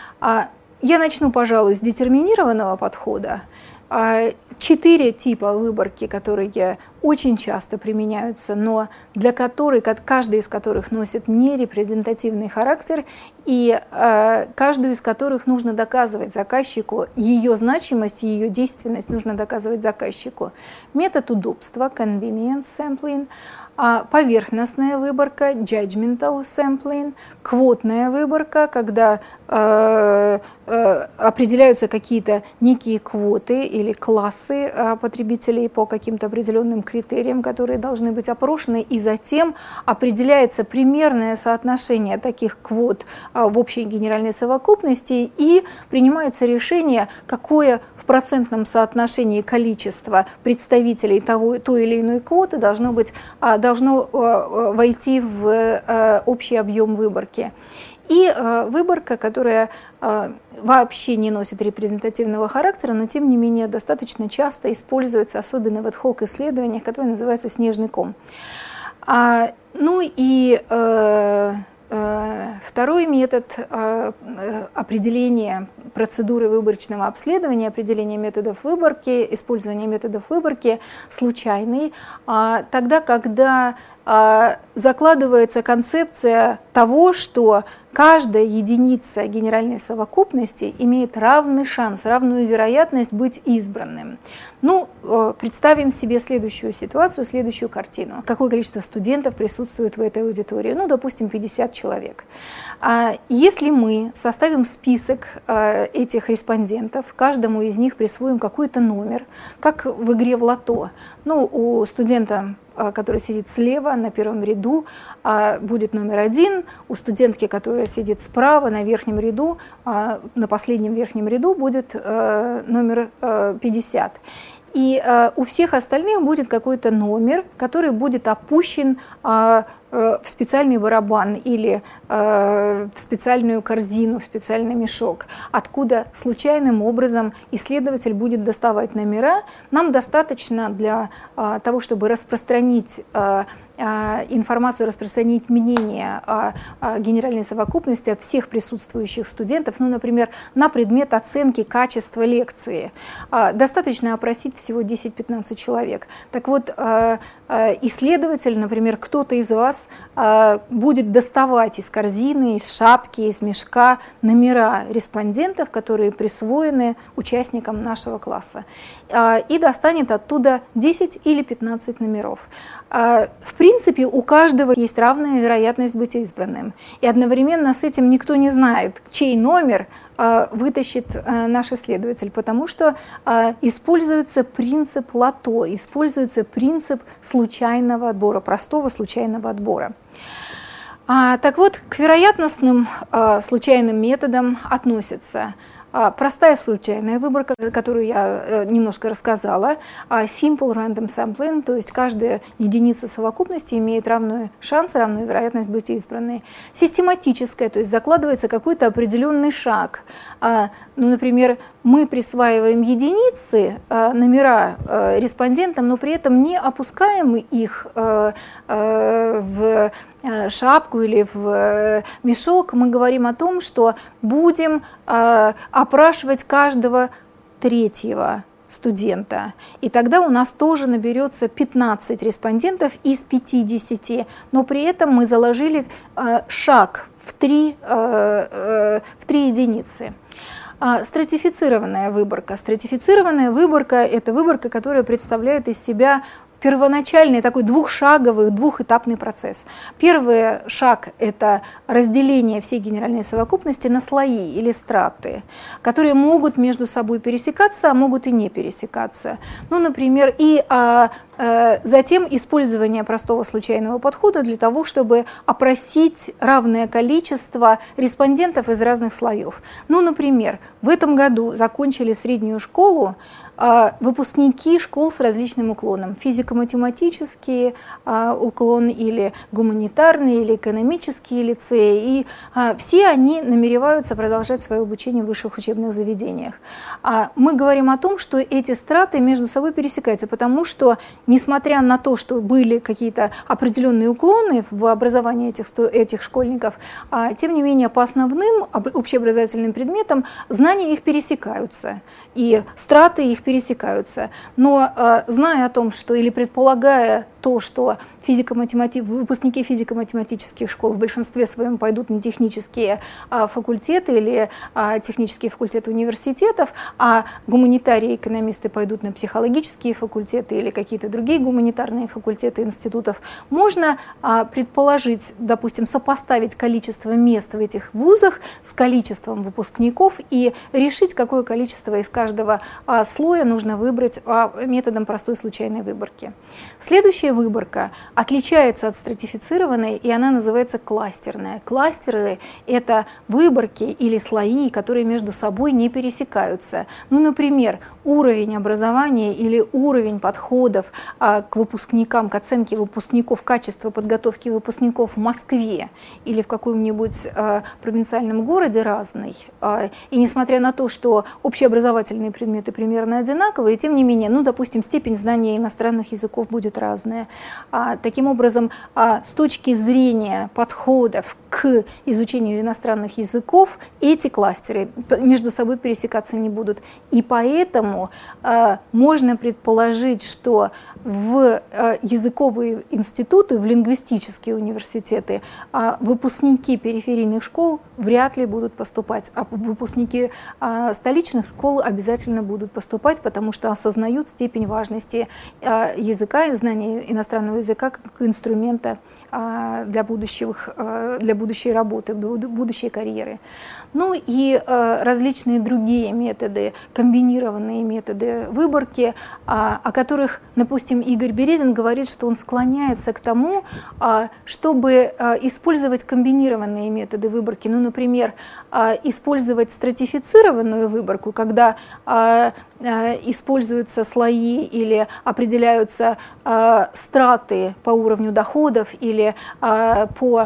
A: Я начну, пожалуй, с детерминированного подхода. Четыре типа выборки, которые очень часто применяются, но для которых, каждый из которых носит нерепрезентативный характер, и каждую из которых нужно доказывать заказчику, ее значимость, ее действенность нужно доказывать заказчику. Метод удобства, convenience sampling, поверхностная выборка, judgmental sampling, квотная выборка, когда э, э, определяются какие-то некие квоты или классы э, потребителей по каким-то определенным критериям, которые должны быть опрошены, и затем определяется примерное соотношение таких квот э, в общей генеральной совокупности, и принимается решение, какое в процентном соотношении количество представителей того, той или иной квоты должно быть э, должно войти в общий объем выборки. И выборка, которая вообще не носит репрезентативного характера, но тем не менее достаточно часто используется, особенно в ad-hoc исследованиях, которое называется снежный ком. Ну и второй метод определения процедуры выборочного обследования, определения методов выборки, использования методов выборки случайный, тогда, когда закладывается концепция того, что каждая единица генеральной совокупности имеет равный шанс, равную вероятность быть избранным. Ну, представим себе следующую ситуацию, следующую картину. Какое количество студентов присутствует в этой аудитории? Ну, допустим, пятьдесят человек. Если мы составим список этих респондентов, каждому из них присвоим какой-то номер, как в игре в лото. Ну, у студента, который сидит слева на первом ряду, будет номер один, у студентки, которая сидит справа на верхнем ряду, на последнем верхнем ряду будет номер пятьдесят. И у всех остальных будет какой-то номер, который будет опущен в специальный барабан или в специальную корзину, в специальный мешок, откуда случайным образом исследователь будет доставать номера. Нам достаточно для того, чтобы распространить информацию, распространить мнение о, о генеральной совокупности от всех присутствующих студентов, ну, например, на предмет оценки качества лекции. Достаточно опросить всего десять-пятнадцать человек. Так вот, исследователь, например, кто-то из вас будет доставать из корзины, из шапки, из мешка номера респондентов, которые присвоены участникам нашего класса, и достанет оттуда десять или пятнадцать номеров. В принципе, принципе, у каждого есть равная вероятность быть избранным. И одновременно с этим никто не знает, чей номер вытащит наш исследователь, потому что используется принцип лото, используется принцип случайного отбора, простого случайного отбора. Так вот, к вероятностным случайным методам относятся простая случайная выборка, которую я немножко рассказала, simple random sampling, то есть каждая единица совокупности имеет равную шанс, равную вероятность быть избранной. Систематическая, то есть закладывается какой-то определенный шаг. Ну, например, мы присваиваем единицы, номера респондентам, но при этом не опускаем их в шапку или в мешок. Мы говорим о том, что будем опрашивать каждого третьего студента. И тогда у нас тоже наберется пятнадцать респондентов из пятидесяти, но при этом мы заложили шаг в три, в три единицы. Стратифицированная выборка. Стратифицированная выборка – это выборка, которая представляет из себя первоначальный такой двухшаговый, двухэтапный процесс. Первый шаг – это разделение всей генеральной совокупности на слои или страты, которые могут между собой пересекаться, а могут и не пересекаться. Ну, например, и а, а, затем использование простого случайного подхода для того, чтобы опросить равное количество респондентов из разных слоев. Ну, например, в этом году закончили среднюю школу выпускники школ с различным уклоном. Физико-математический уклон или гуманитарный, или экономические лицеи. И все они намереваются продолжать свое обучение в высших учебных заведениях. Мы говорим о том, что эти страты между собой пересекаются, потому что, несмотря на то, что были какие-то определенные уклоны в образовании этих, этих школьников, тем не менее по основным общеобразовательным предметам знания их пересекаются. И страты их пересекаются. Но э, зная о том, что или предполагая то, что физико-математи... выпускники физико-математических школ в большинстве своем пойдут на технические а, факультеты или а, технические факультеты университетов, а гуманитарии и экономисты пойдут на психологические факультеты или какие-то другие гуманитарные факультеты институтов, можно а, предположить, допустим, сопоставить количество мест в этих вузах с количеством выпускников и решить, какое количество из каждого а, слоя нужно выбрать а, методом простой случайной выборки. Следующая выборка отличается от стратифицированной, и она называется кластерная. Кластеры – это выборки или слои, которые между собой не пересекаются. Ну, например, уровень образования или уровень подходов а, к выпускникам, к оценке выпускников, качество подготовки выпускников в Москве или в каком-нибудь а, провинциальном городе разный. А, и несмотря на то, что общеобразовательные предметы примерно одинаковые, тем не менее, ну, допустим, степень знания иностранных языков будет разная. А, таким образом, а, с точки зрения подходов к изучению иностранных языков, эти кластеры между собой пересекаться не будут. И поэтому а, можно предположить, что в а, языковые институты, в лингвистические университеты а, выпускники периферийных школ вряд ли будут поступать, а выпускники а, столичных школ обязательно будут поступать, потому что осознают степень важности а, языка, знания иностранного языка как инструмента а, для, будущих, а, для будущей работы, будущей карьеры. Ну и а, различные другие методы, комбинированные методы выборки, а, о которых, допустим, Игорь Березин говорит, что он склоняется к тому, а, чтобы а, использовать комбинированные методы выборки. Ну, например, а, использовать стратифицированную выборку, когда а, а, используются слои или определяются а, страты по уровню доходов или а, по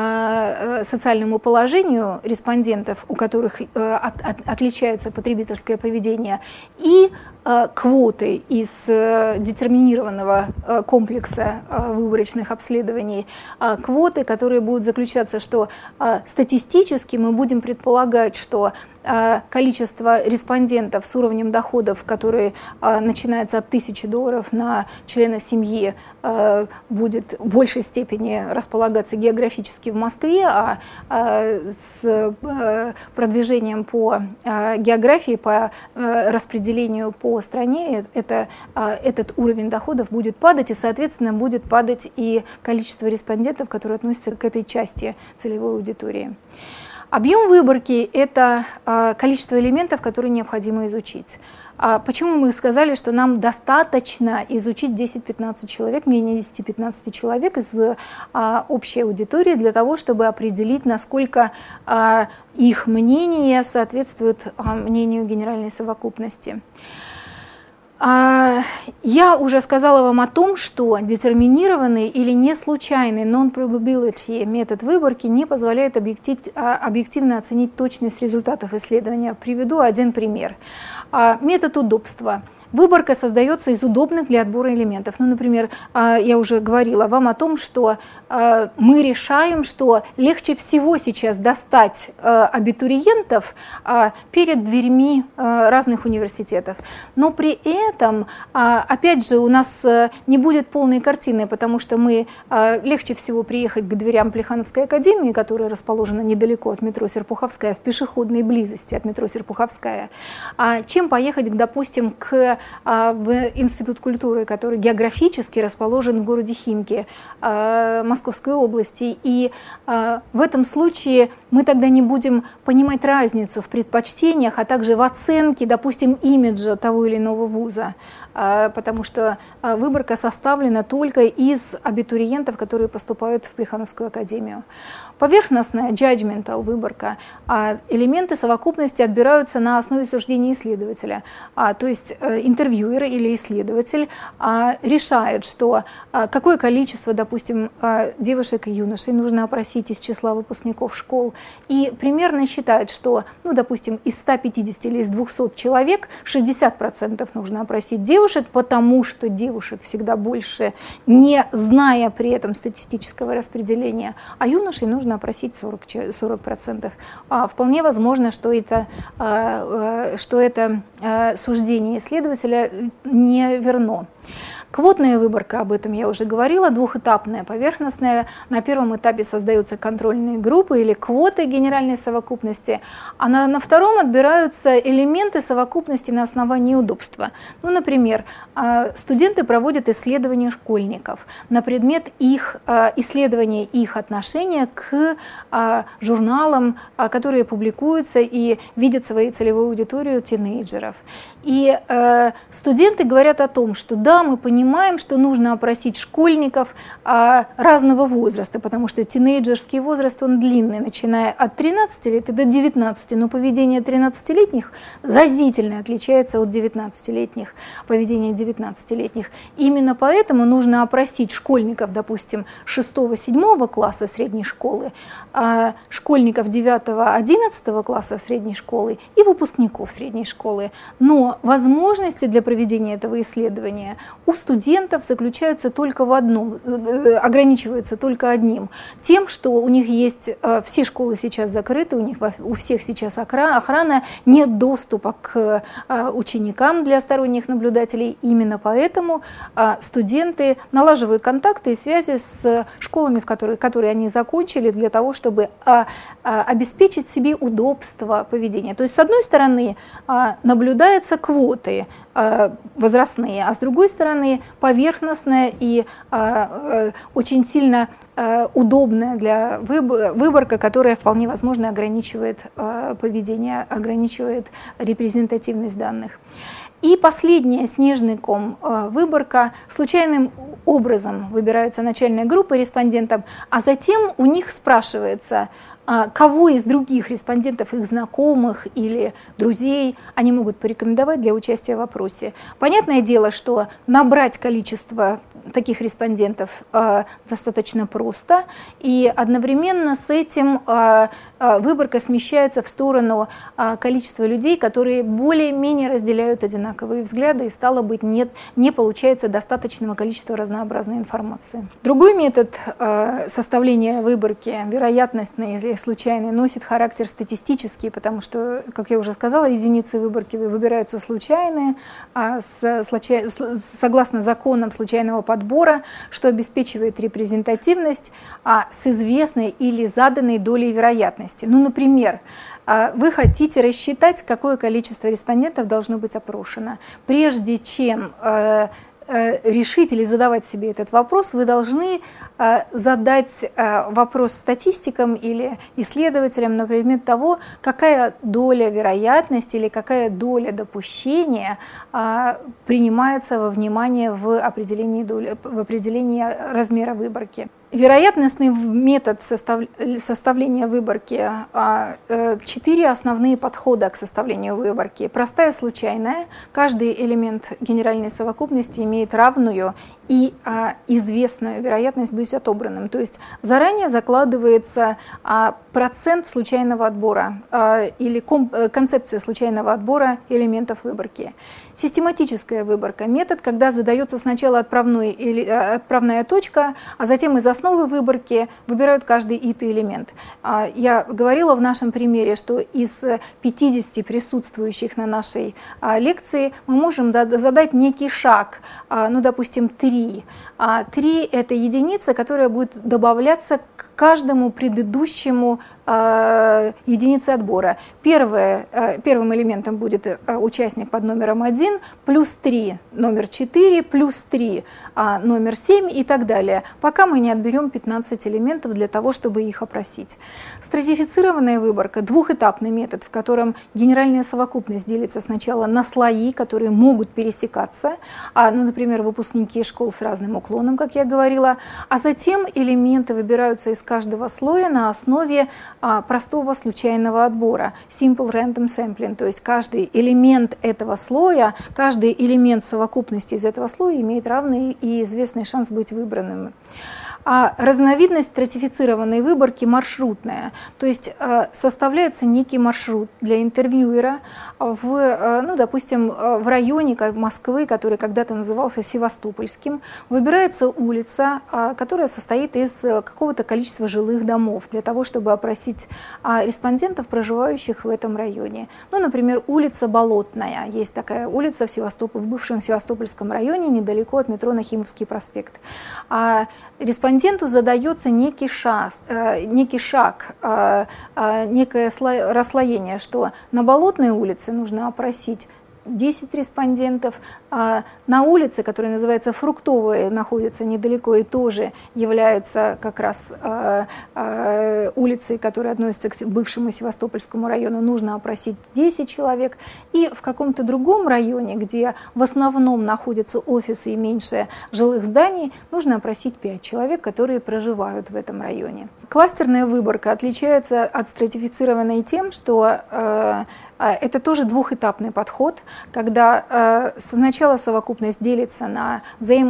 A: социальному положению респондентов, у которых от, от, отличается потребительское поведение, и квоты из детерминированного комплекса выборочных обследований, квоты, которые будут заключаться, что статистически мы будем предполагать, что количество респондентов с уровнем доходов, который начинается от тысячи долларов на члена семьи, будет в большей степени располагаться географически в Москве, а с продвижением по географии, по распределению по по стране это, этот уровень доходов будет падать, и, соответственно, будет падать и количество респондентов, которые относятся к этой части целевой аудитории. Объем выборки – это количество элементов, которые необходимо изучить. Почему мы сказали, что нам достаточно изучить десять-пятнадцать человек, менее десяти-пятнадцати человек из общей аудитории для того, чтобы определить, насколько их мнение соответствует мнению генеральной совокупности. Я уже сказала вам о том, что детерминированный или не случайный non-probability метод выборки не позволяет объектив, объективно оценить точность результатов исследования. Приведу один пример. Метод удобства. Выборка создается из удобных для отбора элементов. Ну, например, я уже говорила вам о том, что мы решаем, что легче всего сейчас достать абитуриентов перед дверьми разных университетов. Но при этом, опять же, у нас не будет полной картины, потому что мы легче всего приехать к дверям Плехановской академии, которая расположена недалеко от метро Серпуховская, в пешеходной близости от метро Серпуховская, чем поехать, допустим, к в Институт культуры, который географически расположен в городе Химки Московской области. И в этом случае мы тогда не будем понимать разницу в предпочтениях, а также в оценке, допустим, имиджа того или иного вуза, потому что выборка составлена только из абитуриентов, которые поступают в Плехановскую академию. Поверхностная, judgmental выборка. Элементы совокупности отбираются на основе суждения исследователя. То есть интервьюер или исследователь решает, что какое количество, допустим, девушек и юношей нужно опросить из числа выпускников школ. И примерно считает, что, ну, допустим, из ста пятидесяти или из двухсот человек шестьдесят процентов нужно опросить девушек, потому что девушек всегда больше, не зная при этом статистического распределения, а юношей нужно опросить сорок процентов. Вполне возможно, что это, что это суждение исследователя не верно. Квотная выборка, об этом я уже говорила, двухэтапная, поверхностная. На первом этапе создаются контрольные группы или квоты генеральной совокупности, а на, на втором отбираются элементы совокупности на основании удобства. Ну, например, студенты проводят исследования школьников на предмет их исследования их отношения к журналам, которые публикуются и видят своей целевой аудиторию тинейджеров. И студенты говорят о том, что да, мы понимаем, Понимаем, что нужно опросить школьников а, разного возраста, потому что тинейджерский возраст, он длинный, начиная от тринадцати лет и до девятнадцати, но поведение тринадцатилетних разительно отличается от девятнадцатилетних, поведение девятнадцатилетних. Именно поэтому нужно опросить школьников, допустим, шестого-седьмого класса средней школы, а, школьников девятого-одиннадцатого класса средней школы и выпускников средней школы. Но возможности для проведения этого исследования у студентов заключаются только в одном, ограничиваются только одним, тем, что у них есть, все школы сейчас закрыты, у них у всех сейчас охрана, нет доступа к ученикам для сторонних наблюдателей. Именно поэтому студенты налаживают контакты и связи с школами, в которые, которые они закончили, для того, чтобы обеспечить себе удобство поведения. То есть, с одной стороны, наблюдаются квоты возрастные, а с другой стороны поверхностная и э, очень сильно э, удобная для выбор, выборка, которая вполне возможно ограничивает э, поведение, ограничивает репрезентативность данных. И последняя, снежный ком, э, выборка. Случайным образом выбирается начальная группа респондентов, а затем у них спрашивается, кого из других респондентов, их знакомых или друзей, они могут порекомендовать для участия в опросе. Понятное дело, что набрать количество таких респондентов э, достаточно просто, и одновременно с этим э, э, выборка смещается в сторону э, количества людей, которые более-менее разделяют одинаковые взгляды, и стало быть, нет, не получается достаточного количества разнообразной информации. Другой метод э, составления выборки, вероятностный, если случайный, носит характер статистический, потому что, как я уже сказала, единицы выборки выбираются случайные, а с, случай, согласно законам случайного подбора отбора, что обеспечивает репрезентативность с известной или заданной долей вероятности. Ну, например, вы хотите рассчитать, какое количество респондентов должно быть опрошено. Прежде чем решить или задавать себе этот вопрос, вы должны задать вопрос статистикам или исследователям на предмет того, какая доля вероятности или какая доля допущения принимается во внимание в определении, доли, в определении размера выборки. Вероятностный метод составления выборки, четыре основные подхода к составлению выборки. Простая, случайная, каждый элемент генеральной совокупности имеет равную и известную вероятность быть отобранным. То есть заранее закладывается процент случайного отбора или концепция случайного отбора элементов выборки. Систематическая выборка – метод, когда задается сначала отправной, или, отправная точка, а затем из основы выборки выбирают каждый ит элемент. Я говорила в нашем примере, что из пятидесяти присутствующих на нашей лекции мы можем задать некий шаг, ну, допустим, три. Три – это единица, которая будет добавляться к каждому предыдущему единице отбора. Первое, первым элементом будет участник под номером один, плюс три номер четыре, плюс три номер семь и так далее, пока мы не отберем пятнадцать элементов для того, чтобы их опросить. Стратифицированная выборка – двухэтапный метод, в котором генеральная совокупность делится сначала на слои, которые могут пересекаться, ну, например, выпускники школ с разным уклоном, как я говорила, а затем элементы выбираются из каждого слоя на основе простого случайного отбора, simple random sampling, то есть каждый элемент этого слоя, каждый элемент совокупности из этого слоя имеет равный и известный шанс быть выбранным. А разновидность стратифицированной выборки маршрутная, то есть э, составляется некий маршрут для интервьюера в, э, ну, допустим, в районе Москвы, который когда-то назывался Севастопольским, выбирается улица, э, которая состоит из какого-то количества жилых домов для того, чтобы опросить э, респондентов, проживающих в этом районе. Ну, например, улица Болотная, есть такая улица в, Севастополь, в бывшем Севастопольском районе, недалеко от метро Нахимовский проспект. А респондент Респонденту задается некий шаг, некий шаг, некое расслоение, что на Болотной улице нужно опросить десять респондентов, на улице, которая называется Фруктовая, находится недалеко и тоже является как раз улицей, которая относится к бывшему Севастопольскому району, нужно опросить десять человек. И в каком-то другом районе, где в основном находятся офисы и меньше жилых зданий, нужно опросить пять человек, которые проживают в этом районе. Кластерная выборка отличается от стратифицированной тем, что это тоже двухэтапный подход, когда сначала совокупность делится на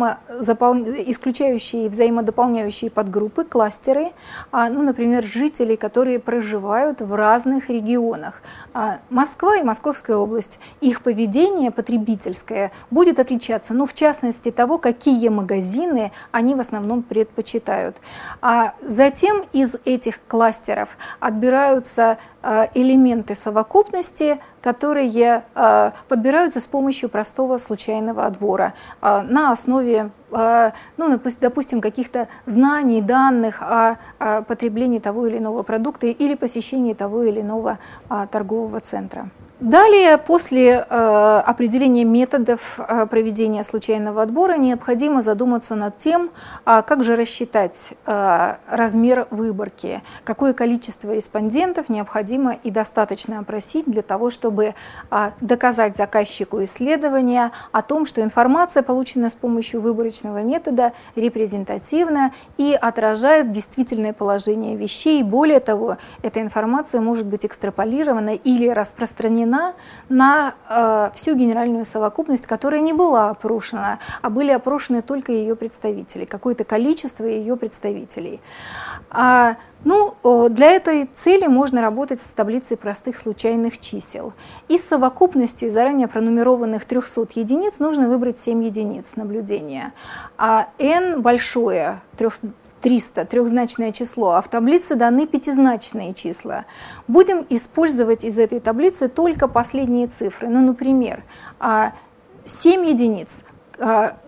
A: взаимоисключающие и взаимодополняющие подгруппы, кластеры, ну, например, жителей, которые проживают в разных регионах. Москва и Московская область, их поведение потребительское будет отличаться, ну, в частности, того, какие магазины они в основном предпочитают. А затем из этих кластеров отбираются элементы совокупности, которые подбираются с помощью простого случайного отбора на основе, ну, допустим, каких-то знаний, данных о потреблении того или иного продукта или посещении того или иного торгового центра. Далее, после э, определения методов э, проведения случайного отбора, необходимо задуматься над тем, э, как же рассчитать э, размер выборки, какое количество респондентов необходимо и достаточно опросить для того, чтобы э, доказать заказчику исследования о том, что информация, полученная с помощью выборочного метода, репрезентативна и отражает действительное положение вещей. Более того, эта информация может быть экстраполирована или распространена на э, всю генеральную совокупность, которая не была опрошена, а были опрошены только ее представители, какое-то количество ее представителей. А, ну, для этой цели можно работать с таблицей простых случайных чисел. Из совокупности заранее пронумерованных трёхсот единиц нужно выбрать семь единиц наблюдения. А n большое, триста, трехзначное число, а в таблице даны пятизначные числа. Будем использовать из этой таблицы только последние цифры. Ну, например, семь единиц.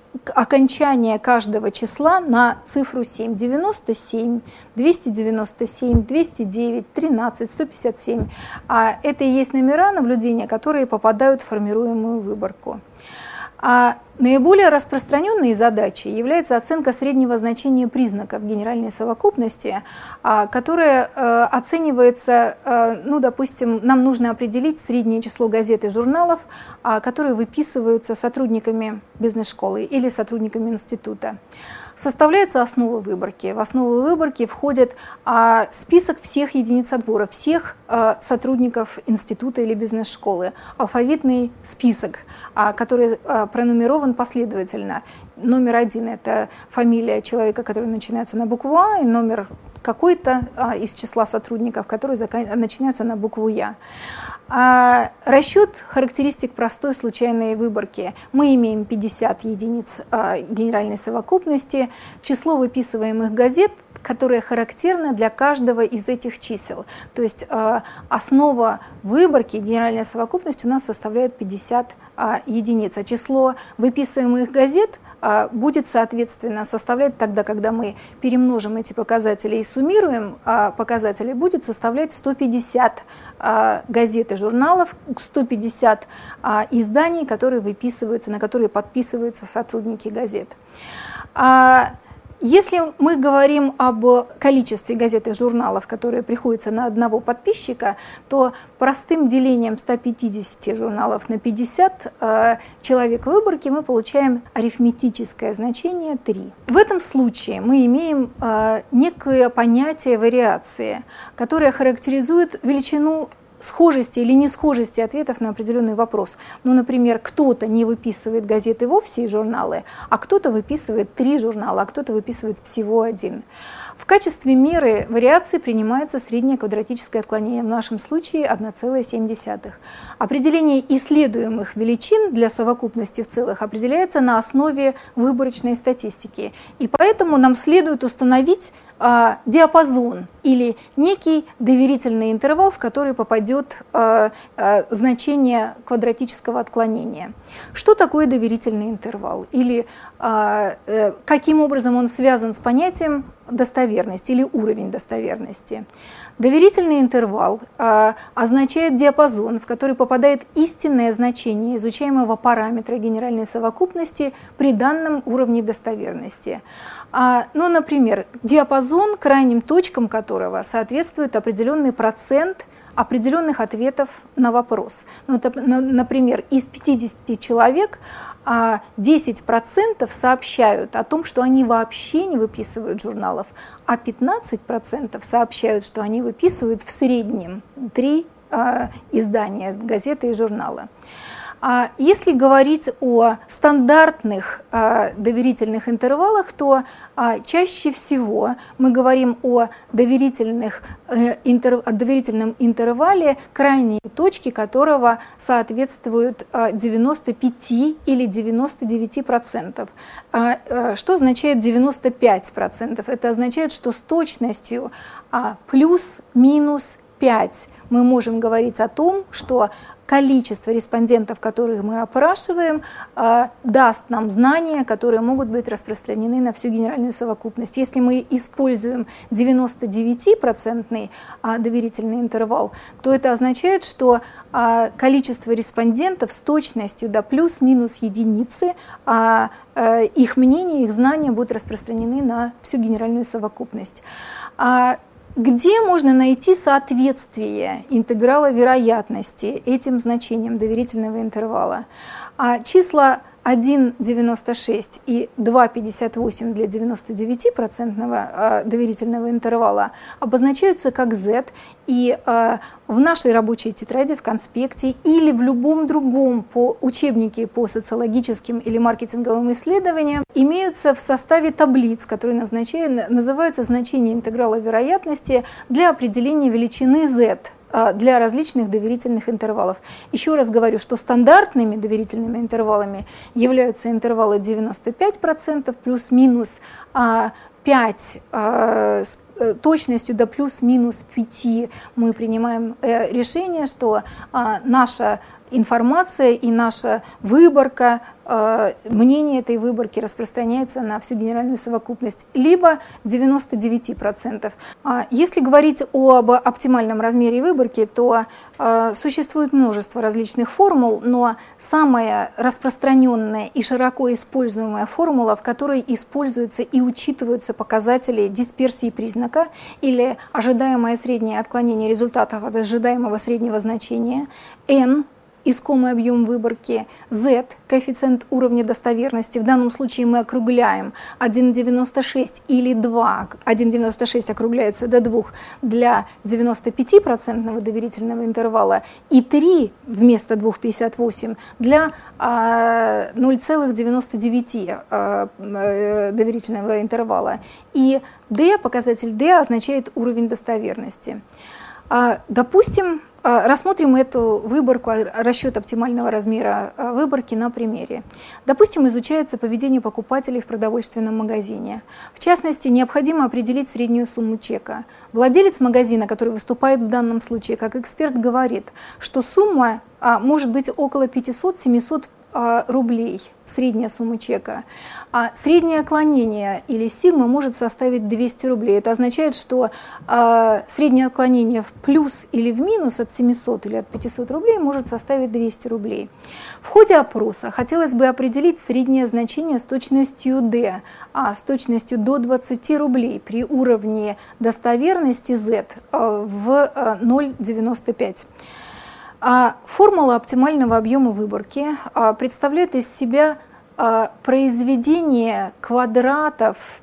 A: окончание каждого числа на цифру семь. девяносто семь, двести девяносто семь, двести девять, тринадцать, сто пятьдесят семь. А это и есть номера наблюдения, которые попадают в формируемую выборку. А наиболее распространенной задачей является оценка среднего значения признаков генеральной совокупности, которая оценивается, ну, допустим, нам нужно определить среднее число газет и журналов, которые выписываются сотрудниками бизнес-школы или сотрудниками института. Составляется основа выборки. В основу выборки входит а, список всех единиц отбора, всех а, сотрудников института или бизнес-школы, алфавитный список, а, который а, пронумерован последовательно. Номер один – это фамилия человека, который начинается на букву А, и номер какой-то а, из числа сотрудников, который начинается на букву Я. А расчет характеристик простой случайной выборки. Мы имеем пятьдесят единиц а, генеральной совокупности, число выписываемых газет, которое характерно для каждого из этих чисел. То есть а, основа выборки, генеральная совокупность у нас составляет пятьдесят а, единиц, а число выписываемых газет а, будет, соответственно, составлять тогда, когда мы перемножим эти показатели и суммируем а, показатели, будет составлять сто пятьдесят а, газет и журналов, сто пятьдесят а, изданий, которые выписываются, на которые подписываются сотрудники газет. А, Если мы говорим об количестве газет и журналов, которые приходятся на одного подписчика, то простым делением ста пятидесяти журналов на пятьдесят э, человек выборки мы получаем арифметическое значение три. В этом случае мы имеем э, некое понятие вариации, которое характеризует величину схожести или несхожести ответов на определенный вопрос. Ну, например, кто-то не выписывает газеты вовсе и журналы, а кто-то выписывает три журнала, а кто-то выписывает всего один. В качестве меры вариации принимается среднее квадратическое отклонение, в нашем случае одна целая семь десятых. Определение исследуемых величин для совокупности в целых определяется на основе выборочной статистики. И поэтому нам следует установить а, диапазон или некий доверительный интервал, в который попадет а, а, значение квадратического отклонения. Что такое доверительный интервал? Или а, а, каким образом он связан с понятием достоверность или уровень достоверности? Доверительный интервал а, означает диапазон, в который попадает истинное значение изучаемого параметра генеральной совокупности при данном уровне достоверности. А, ну, например, диапазон, крайним точкам которого соответствует определенный процент определенных ответов на вопрос. Ну, это, например, из пятидесяти человек десять процентов сообщают о том, что они вообще не выписывают журналов, а пятнадцать процентов сообщают, что они выписывают в среднем три издания, газеты и журнала. Если говорить о стандартных доверительных интервалах, то чаще всего мы говорим о, доверительных, о доверительном интервале, крайние точки которого соответствуют девяноста пяти или девяноста девяти процентов. Что означает девяносто пять процентов? Это означает, что с точностью плюс-минус пять мы можем говорить о том, что количество респондентов, которых мы опрашиваем, даст нам знания, которые могут быть распространены на всю генеральную совокупность. Если мы используем девяносто девять процентов доверительный интервал, то это означает, что количество респондентов с точностью до плюс-минус единицы, их мнение, их знания будут распространены на всю генеральную совокупность. Где можно найти соответствие интеграла вероятности этим значениям доверительного интервала? А числа один целых девяносто шесть сотых и два целых пятьдесят восемь сотых для девяноста девяти процентов доверительного интервала обозначаются как Z, и в нашей рабочей тетради, в конспекте или в любом другом по учебнике по социологическим или маркетинговым исследованиям имеются в составе таблиц, которые называются значения интеграла вероятности для определения величины Z для различных доверительных интервалов. Еще раз говорю, что стандартными доверительными интервалами являются интервалы девяносто пять процентов плюс-минус пять с точностью до плюс-минус пяти. Мы принимаем решение, что наша информация и наша выборка мнение этой выборки распространяется на всю генеральную совокупность, либо девяносто девять процентов. Если говорить об оптимальном размере выборки, то существует множество различных формул, но самая распространенная и широко используемая формула, в которой используются и учитываются показатели дисперсии признака или ожидаемое среднее отклонение результатов от ожидаемого среднего значения, n – искомый объем выборки, z – коэффициент уровня достоверности, в данном случае мы округляем один целых девяносто шесть или два, один целых девяносто шесть округляется до двух для девяноста пяти процентов доверительного интервала и три вместо двух целых пятьдесят восемь для а, ноль целых девяносто девять а, а, доверительного интервала. И d, показатель d означает уровень достоверности. А, допустим, рассмотрим эту выборку, расчет оптимального размера выборки на примере. Допустим, изучается поведение покупателей в продовольственном магазине. В частности, необходимо определить среднюю сумму чека. Владелец магазина, который выступает в данном случае как эксперт, говорит, что сумма может быть около пятисот-семисот рублей, средняя сумма чека. А среднее отклонение или сигма может составить двести рублей. Это означает, что а, среднее отклонение в плюс или в минус от семисот или от пятисот рублей может составить двести рублей. В ходе опроса хотелось бы определить среднее значение с точностью d, а с точностью до двадцати рублей при уровне достоверности z а, в а, ноль целых девяносто пять. Формула оптимального объема выборки представляет из себя произведение квадратов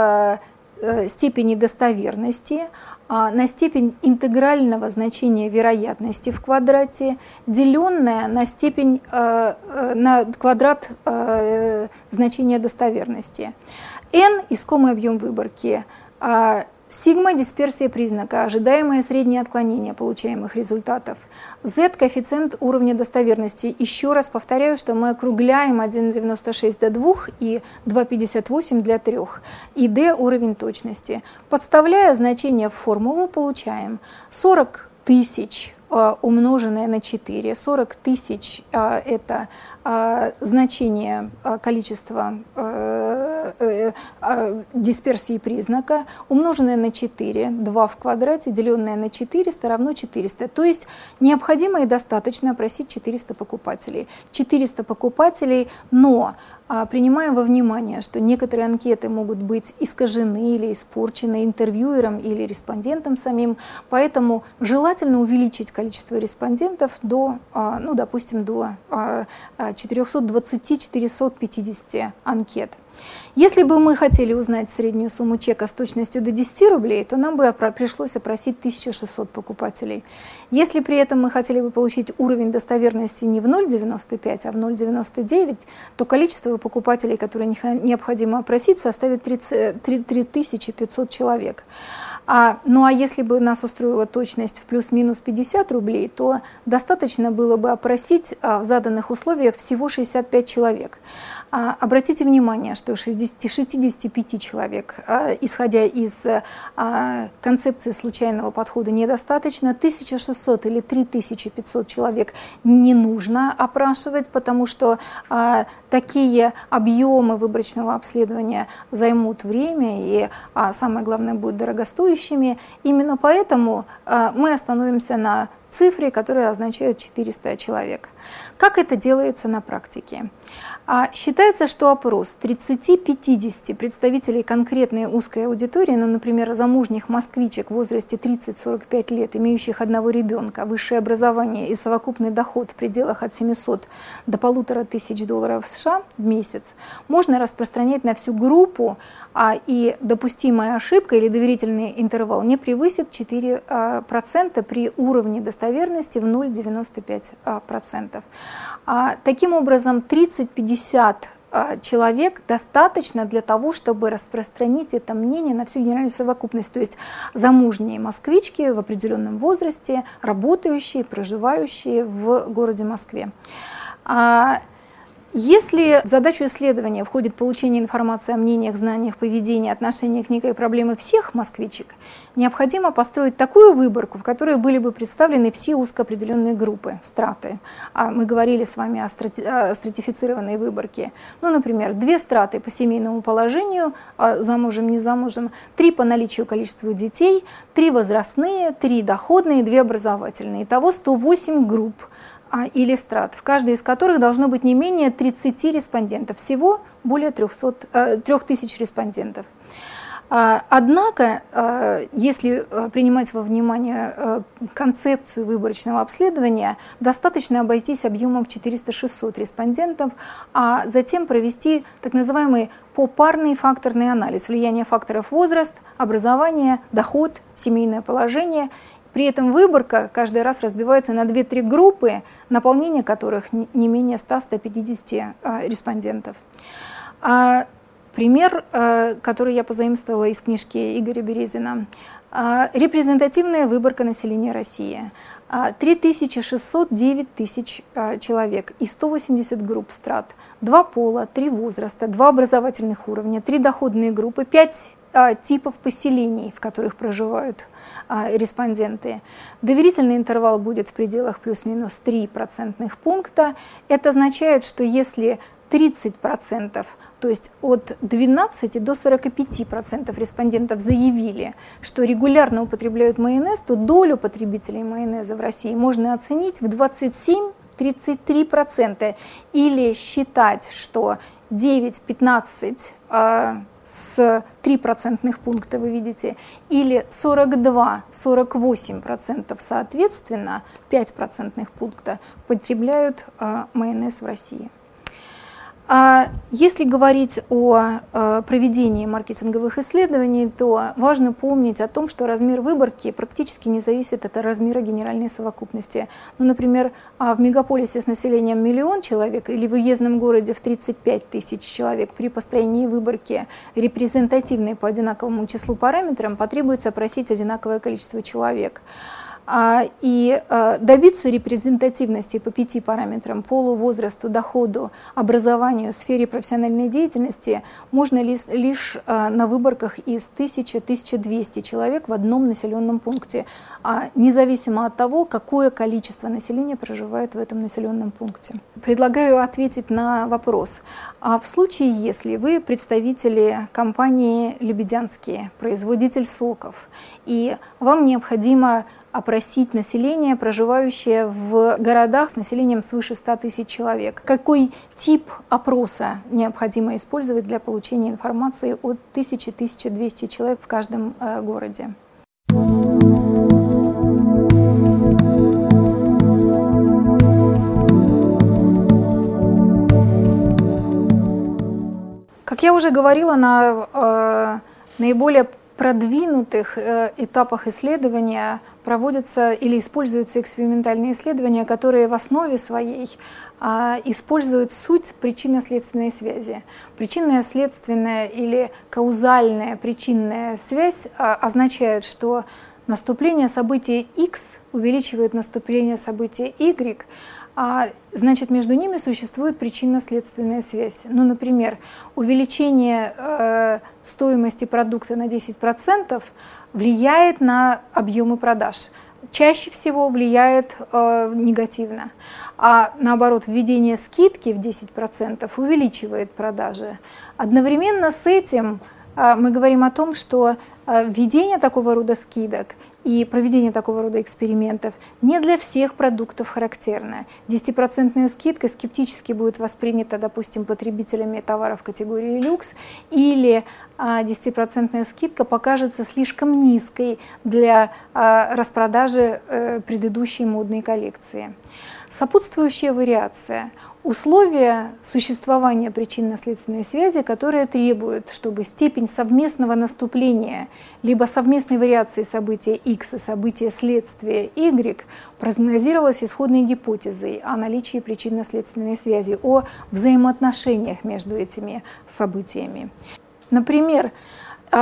A: степени достоверности на степень интегрального значения вероятности в квадрате, деленное на степень на квадрат значения достоверности. n – искомый объем выборки. Сигма – дисперсия признака, ожидаемое среднее отклонение получаемых результатов. Z – коэффициент уровня достоверности. Еще раз повторяю, что мы округляем один целых девяносто шесть до двух и два целых пятьдесят восемь для трёх. И D – уровень точности. Подставляя значение в формулу, получаем сорок тысяч умноженное на четыре. сорок тысяч – это значение количества дисперсии признака, умноженное на четыре, два в квадрате, деленное на четыреста равно четыреста. То есть необходимо и достаточно опросить четыреста покупателей. четыреста покупателей, но принимая во внимание, что некоторые анкеты могут быть искажены или испорчены интервьюером или респондентом самим, поэтому желательно увеличить количество респондентов до, ну, допустим, до четырёхсот двадцати — четырёхсот пятидесяти анкет. Если бы мы хотели узнать среднюю сумму чека с точностью до десяти рублей, то нам бы пришлось опросить тысячу шестьсот покупателей. Если при этом мы хотели бы получить уровень достоверности не в ноль целых девяносто пять, а в ноль целых девяносто девять, то количество покупателей, которые необходимо опросить, составит три тысячи пятьсот человек. А, ну а если бы нас устроила точность в плюс-минус пятьдесят рублей, то достаточно было бы опросить а, в заданных условиях всего шестьдесят пять человек. А, обратите внимание, что шестидесяти пяти человек, а, исходя из а, концепции случайного подхода, недостаточно. тысяча шестьсот или три тысячи пятьсот человек не нужно опрашивать, потому что а, такие объемы выборочного обследования займут время и, а, самое главное, будут дорогостоящими. Именно поэтому а, мы остановимся на цифре, которая означает четыреста человек. Как это делается на практике? А, считается, что опрос тридцати-пятидесяти представителей конкретной узкой аудитории, ну, например, замужних москвичек в возрасте тридцать-сорок пять лет, имеющих одного ребенка, высшее образование и совокупный доход в пределах от семисот до полутора тысяч долларов США в месяц, можно распространять на всю группу, а, и допустимая ошибка или доверительный интервал не превысит четыре процента при уровне достоверности в ноль целых девяносто пять процентов. А, таким образом, тридцать-пятьдесят человек достаточно для того, чтобы распространить это мнение на всю генеральную совокупность, то есть замужние москвички в определенном возрасте, работающие, проживающие в городе Москве. А, Если в задачу исследования входит получение информации о мнениях, знаниях, поведении, отношении к некой проблеме всех москвичек, необходимо построить такую выборку, в которой были бы представлены все узкоопределенные группы, страты. А мы говорили с вами о, страти о стратифицированной выборке. Ну, например, две страты по семейному положению, замужем, не замужем, три по наличию количеству детей, три возрастные, три доходные, две образовательные. Итого сто восемь групп или страт, в каждой из которых должно быть не менее тридцати респондентов, всего более трёхсот, трёх тысяч респондентов. Однако, если принимать во внимание концепцию выборочного обследования, достаточно обойтись объемом четыреста-шестьсот респондентов, а затем провести так называемый попарный факторный анализ влияния факторов возраст, образование, доход, семейное положение. При этом выборка каждый раз разбивается на две-три группы, наполнение которых не менее ста-ста пятидесяти респондентов. Пример, который я позаимствовала из книжки Игоря Березина. Репрезентативная выборка населения России. три тысячи шестьсот девять тысяч человек и сто восемьдесят групп страт. Два пола, три возраста, два образовательных уровня, три доходные группы, пять типов поселений, в которых проживают респонденты. Доверительный интервал будет в пределах плюс-минус три процентных пункта. Это означает, что если тридцать процентов, то есть от двенадцати до сорока пяти процентов респондентов заявили, что регулярно употребляют майонез, то долю потребителей майонеза в России можно оценить в двадцать семь — тридцать три процента или считать, что девять-пятнадцать с три процентных пункта, вы видите, или сорок два — сорок восемь процентов соответственно, пять процентных пункта потребляют э, майонез в России. А если говорить о э, проведении маркетинговых исследований, то важно помнить о том, что размер выборки практически не зависит от размера генеральной совокупности. Ну, например, в мегаполисе с населением миллион человек или в уездном городе в тридцать пять тысяч человек при построении выборки, репрезентативной по одинаковому числу параметрам, потребуется опросить одинаковое количество человек. И добиться репрезентативности по пяти параметрам: полу, возрасту, доходу, образованию, сфере профессиональной деятельности можно лишь на выборках из тысячи — тысячи двухсот человек в одном населенном пункте, независимо от того, какое количество населения проживает в этом населенном пункте. Предлагаю ответить на вопрос. В случае, если вы представители компании «Лебедянские», производитель соков, и вам необходимо опросить население, проживающее в городах с населением свыше ста тысяч человек. Какой тип опроса необходимо использовать для получения информации от тысячи — тысячи двухсот человек в каждом э, городе? Как я уже говорила, на э, наиболее продвинутых э, этапах исследования проводятся или используются экспериментальные исследования, которые в основе своей а, используют суть причинно-следственной связи. Причинно-следственная или каузальная причинная связь а, означает, что наступление события X увеличивает наступление события Y, а, значит, между ними существует причинно-следственная связь. Ну, например, увеличение э, стоимости продукта на десять процентов влияет на объемы продаж. Чаще всего влияет э, негативно. А наоборот, введение скидки в десять процентов увеличивает продажи. Одновременно с этим э, мы говорим о том, что э, введение такого рода скидок и проведение такого рода экспериментов не для всех продуктов характерно. десятипроцентная скидка скептически будет воспринята, допустим, потребителями товаров категории люкс, или десятипроцентная скидка покажется слишком низкой для распродажи предыдущей модной коллекции. Сопутствующая вариация – условия существования причинно-следственной связи, которые требуют, чтобы степень совместного наступления либо совместной вариации события X и события следствия Y прогнозировалась исходной гипотезой о наличии причинно-следственной связи, о взаимоотношениях между этими событиями. Например,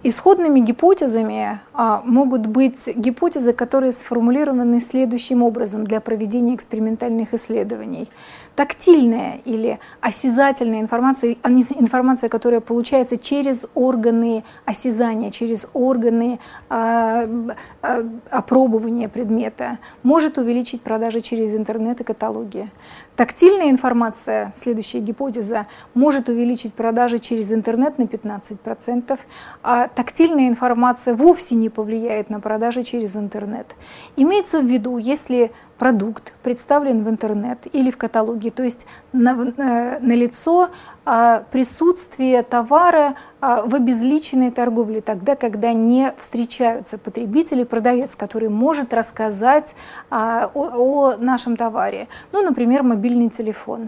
A: Исходными гипотезами а, могут быть гипотезы, которые сформулированы следующим образом для проведения экспериментальных исследований. Тактильная или осязательная информация, информация, которая получается через органы осязания, через органы а, а, опробования предмета, может увеличить продажи через интернет и каталоги. Тактильная информация, следующая гипотеза, может увеличить продажи через интернет на пятнадцать процентов, а тактильная информация вовсе не повлияет на продажи через интернет. Имеется в виду, если продукт представлен в интернет или в каталоге, то есть налицо на присутствие товара в обезличенной торговле, тогда, когда не встречаются потребители, продавец, который может рассказать о, о нашем товаре. Ну, например, мобильный телефон.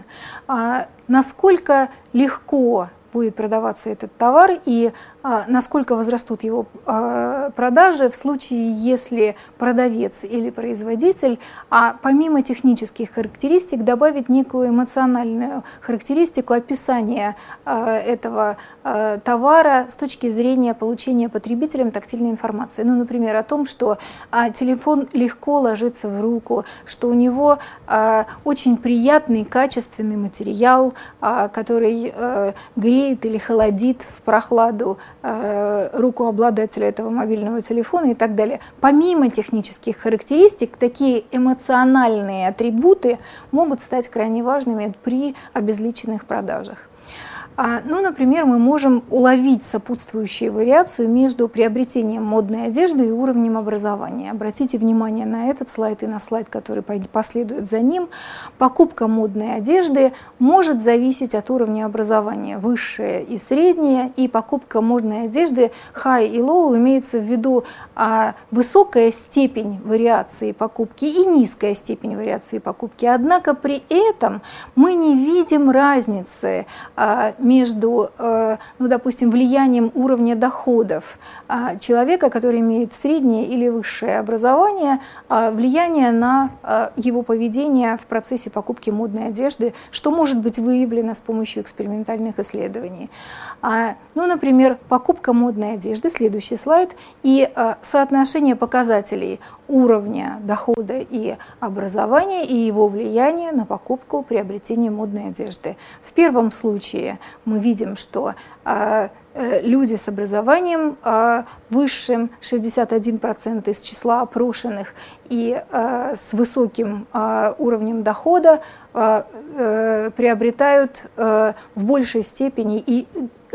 A: Насколько легко будет продаваться этот товар и а, насколько возрастут его а, продажи в случае, если продавец или производитель, а помимо технических характеристик, добавит некую эмоциональную характеристику описания а, этого а, товара с точки зрения получения потребителям тактильной информации. Ну, например, о том, что а, телефон легко ложится в руку, что у него а, очень приятный, качественный материал, а, который а, греет или холодит в прохладу э, руку обладателя этого мобильного телефона и так далее. Помимо технических характеристик, такие эмоциональные атрибуты могут стать крайне важными при обезличенных продажах. А, ну, например, мы можем уловить сопутствующую вариацию между приобретением модной одежды и уровнем образования. Обратите внимание на этот слайд и на слайд, который последует за ним. Покупка модной одежды может зависеть от уровня образования, высшее и среднее, и покупка модной одежды high и low имеется в виду а, высокая степень вариации покупки и низкая степень вариации покупки. Однако при этом мы не видим разницы а, между, ну, допустим, влиянием уровня доходов человека, который имеет среднее или высшее образование, влияние на его поведение в процессе покупки модной одежды, что может быть выявлено с помощью экспериментальных исследований. Ну, например, покупка модной одежды, следующий слайд, и соотношение показателей уровня дохода и образования и его влияние на покупку, приобретение модной одежды. В первом случае мы видим, что а, люди с образованием а, высшим, шестьдесят один процент из числа опрошенных, и а, с высоким а, уровнем дохода а, а, приобретают а, в большей степени и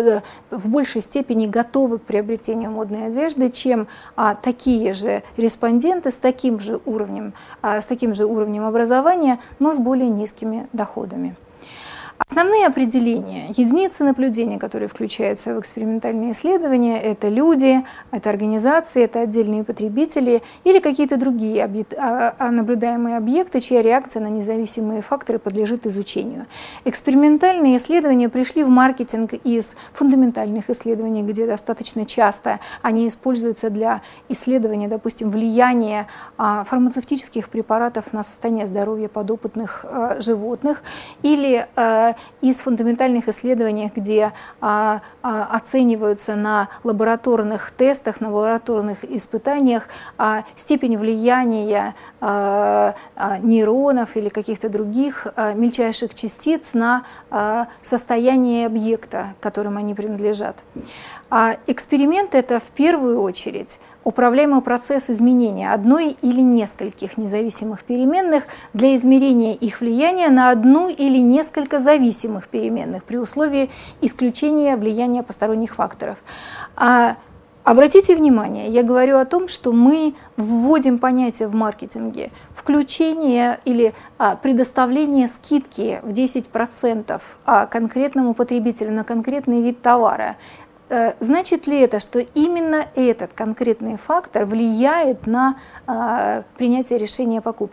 A: в большей степени готовы к приобретению модной одежды, чем а, такие же респонденты с таким же уровнем, а, с таким же уровнем образования, но с более низкими доходами. Основные определения, единицы наблюдения, которые включаются в экспериментальные исследования, это люди, это организации, это отдельные потребители или какие-то другие объект, наблюдаемые объекты, чья реакция на независимые факторы подлежит изучению. Экспериментальные исследования пришли в маркетинг из фундаментальных исследований, где достаточно часто они используются для исследования, допустим, влияния фармацевтических препаратов на состояние здоровья подопытных животных, или из фундаментальных исследований, где а, а, оцениваются на лабораторных тестах, на лабораторных испытаниях а, степень влияния а, а, нейронов или каких-то других а, мельчайших частиц на а, состояние объекта, которым они принадлежат. А эксперимент – это в первую очередь управляемый процесс изменения одной или нескольких независимых переменных для измерения их влияния на одну или несколько зависимых переменных при условии исключения влияния посторонних факторов. А обратите внимание, я говорю о том, что мы вводим понятие в маркетинге включение или а, предоставление скидки в десять процентов а, конкретному потребителю на конкретный вид товара. Значит ли это, что именно этот конкретный фактор влияет на а, принятие решения о покупке?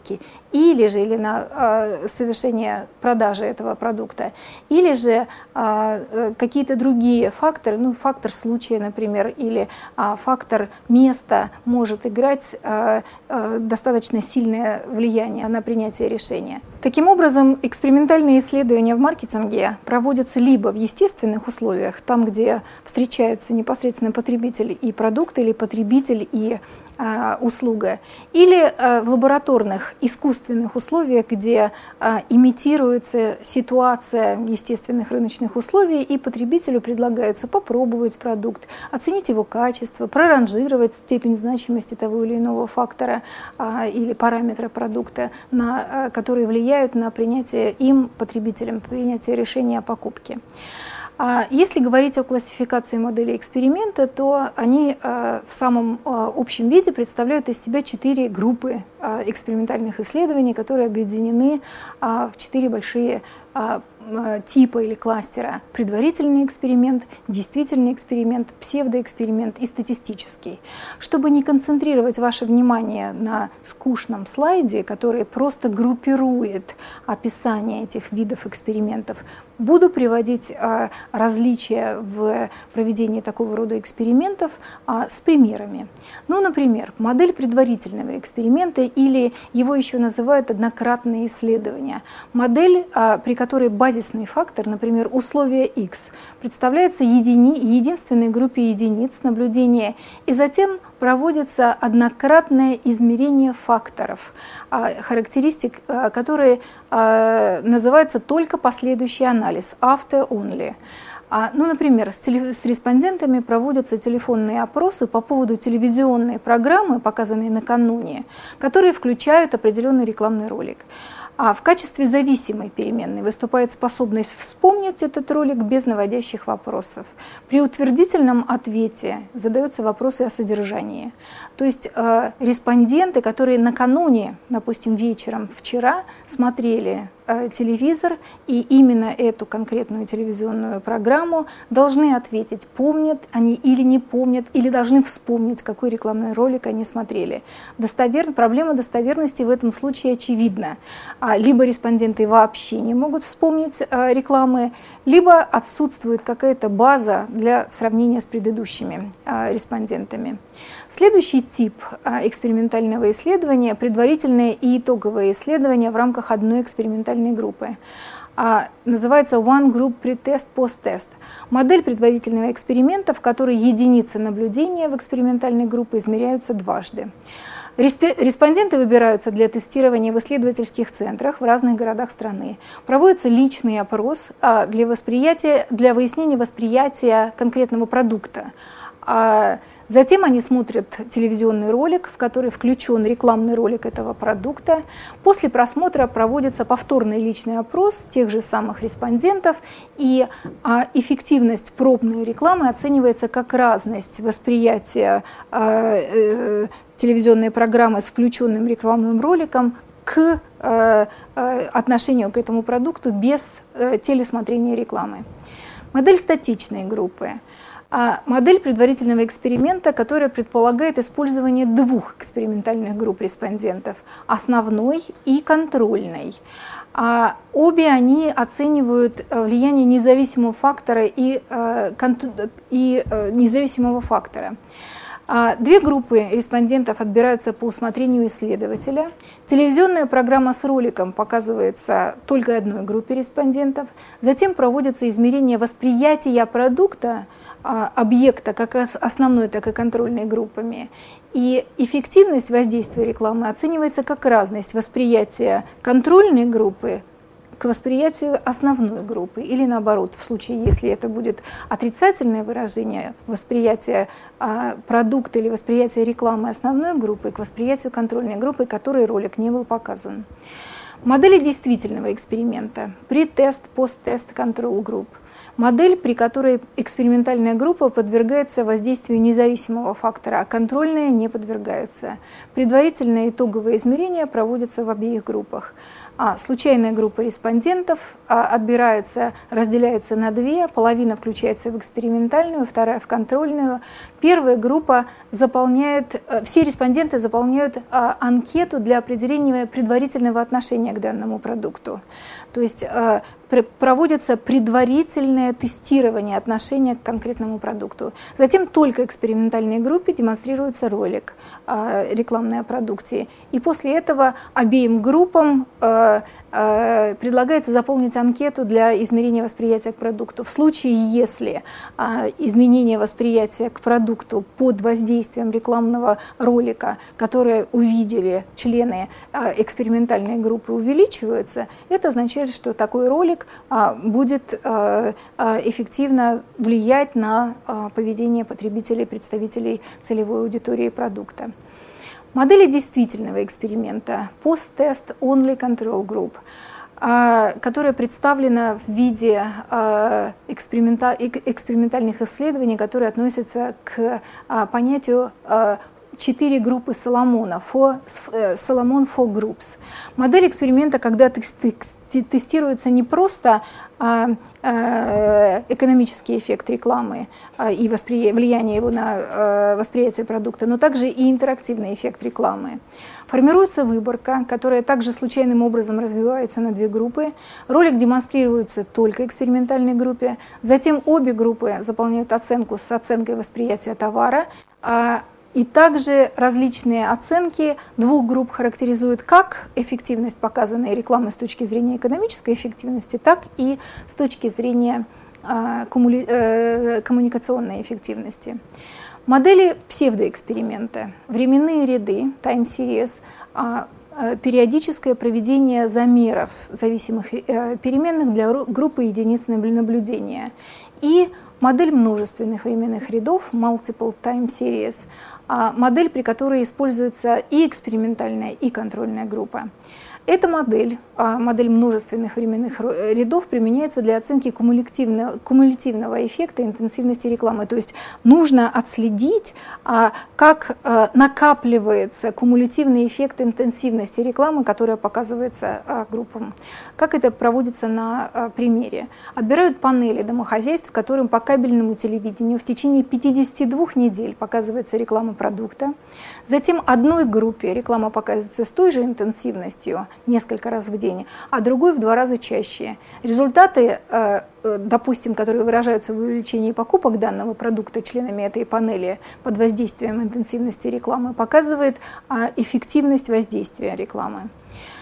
A: или же или на э, совершение продажи этого продукта, или же э, какие-то другие факторы, ну, фактор случая, например, или э, фактор места может играть э, э, достаточно сильное влияние на принятие решения. Таким образом, экспериментальные исследования в маркетинге проводятся либо в естественных условиях, там, где встречается непосредственно потребитель и продукт, или потребитель и э, услуга, или э, в лабораторных, искусственных условиях, где э, имитируется ситуация естественных рыночных условий, и потребителю предлагается попробовать продукт, оценить его качество, проранжировать степень значимости того или иного фактора э, или параметра продукта, на, э, которые влияют на принятие им, потребителям, принятие решения о покупке. Если говорить о классификации моделей эксперимента, то они в самом общем виде представляют из себя четыре группы экспериментальных исследований, которые объединены в четыре большие типа или кластера: предварительный эксперимент, действительный эксперимент, псевдоэксперимент и статистический. Чтобы не концентрировать ваше внимание на скучном слайде, который просто группирует описание этих видов экспериментов, буду приводить а, различия в проведении такого рода экспериментов а, с примерами. Ну, например, модель предварительного эксперимента, или его еще называют однократные исследования. Модель, а, при которой базисный фактор, например, условие X, представляется едини, единственной группе единиц наблюдения, и затем проводится однократное измерение факторов, а, характеристик, а, которые а, называются только последующий анализ, after only. А, ну, например, с, теле, с респондентами проводятся телефонные опросы по поводу телевизионной программы, показанной накануне, которые включают определенный рекламный ролик. А в качестве зависимой переменной выступает способность вспомнить этот ролик без наводящих вопросов. При утвердительном ответе задаются вопросы о содержании. То есть э, респонденты, которые накануне, допустим, вечером вчера смотрели э, телевизор и именно эту конкретную телевизионную программу, должны ответить, помнят они или не помнят, или должны вспомнить, какой рекламный ролик они смотрели. Достовер... Проблема достоверности в этом случае очевидна. Либо респонденты вообще не могут вспомнить э, рекламы, либо отсутствует какая-то база для сравнения с предыдущими э, респондентами. Следующий тип э, экспериментального исследования – предварительное и итоговое исследование в рамках одной экспериментальной группы. А, называется One Group Pre-Test Post-Test. Модель предварительного эксперимента, в которой единицы наблюдения в экспериментальной группе измеряются дважды. Респонденты выбираются для тестирования в исследовательских центрах в разных городах страны. Проводится личный опрос для, восприятия, для выяснения восприятия конкретного продукта. Затем они смотрят телевизионный ролик, в который включен рекламный ролик этого продукта. После просмотра проводится повторный личный опрос тех же самых респондентов, и а, эффективность пробной рекламы оценивается как разность восприятия а, э, телевизионной программы с включенным рекламным роликом к э, э, отношению к этому продукту без э, телесмотрения рекламы. Модель статичной группы. А модель предварительного эксперимента, которая предполагает использование двух экспериментальных групп респондентов, основной и контрольной. А обе они оценивают влияние независимого фактора и, и независимого фактора. Две группы респондентов отбираются по усмотрению исследователя. Телевизионная программа с роликом показывается только одной группе респондентов. Затем проводятся измерения восприятия продукта, объекта, как основной, так и контрольной группами. И эффективность воздействия рекламы оценивается как разность восприятия контрольной группы к восприятию основной группы, или наоборот, в случае, если это будет отрицательное выражение восприятия а, продукта или восприятия рекламы основной группы к восприятию контрольной группы, которой ролик не был показан. Модели действительного эксперимента, pre-test, post-test, control group. Модель, при которой экспериментальная группа подвергается воздействию независимого фактора, а контрольная не подвергается. Предварительные итоговые измерения проводятся в обеих группах. А случайная группа респондентов а, отбирается, разделяется на две, половина включается в экспериментальную, вторая в контрольную. Первая группа заполняет, все респонденты заполняют а, анкету для определения предварительного отношения к данному продукту. То есть а, проводится предварительное тестирование отношения к конкретному продукту. Затем только экспериментальной группе демонстрируется ролик а, рекламный о продукте. И после этого обеим группам а, предлагается заполнить анкету для измерения восприятия к продукту. В случае, если а, изменение восприятия к продукту под воздействием рекламного ролика, которое увидели члены а, экспериментальной группы, увеличивается, это означает, что такой ролик а, будет а, а, эффективно влиять на а, поведение потребителей, представителей целевой аудитории продукта. Модели действительного эксперимента Post-Test Only Control Group, которая представлена в виде экспериментальных исследований, которые относятся к понятию четыре группы Соломона, Solomon four Groups. Модель эксперимента, когда тестируется не просто экономический эффект рекламы и влияние его на восприятие продукта, но также и интерактивный эффект рекламы. Формируется выборка, которая также случайным образом развивается на две группы. Ролик демонстрируется только экспериментальной группе. Затем обе группы заполняют оценку с оценкой восприятия товара. И также различные оценки двух групп характеризуют как эффективность показанной рекламы с точки зрения экономической эффективности, так и с точки зрения э, коммуни э, коммуникационной эффективности. Модели псевдоэксперимента, временные ряды, time series, э, периодическое проведение замеров зависимых э, переменных для группы единиц наблюдения и модель множественных временных рядов, multiple time series, модель, при которой используется и экспериментальная, и контрольная группа. Эта модель, модель множественных временных рядов, применяется для оценки кумулятивного, кумулятивного эффекта интенсивности рекламы. То есть нужно отследить, как накапливается кумулятивный эффект интенсивности рекламы, которая показывается группам. Как это проводится на примере. Отбирают панели домохозяйств, которым по кабельному телевидению в течение пятидесяти двух недель показывается реклама продукта. Затем одной группе реклама показывается с той же интенсивностью, несколько раз в день, а другой в два раза чаще. Результаты, допустим, которые выражаются в увеличении покупок данного продукта членами этой панели под воздействием интенсивности рекламы, показывает эффективность воздействия рекламы.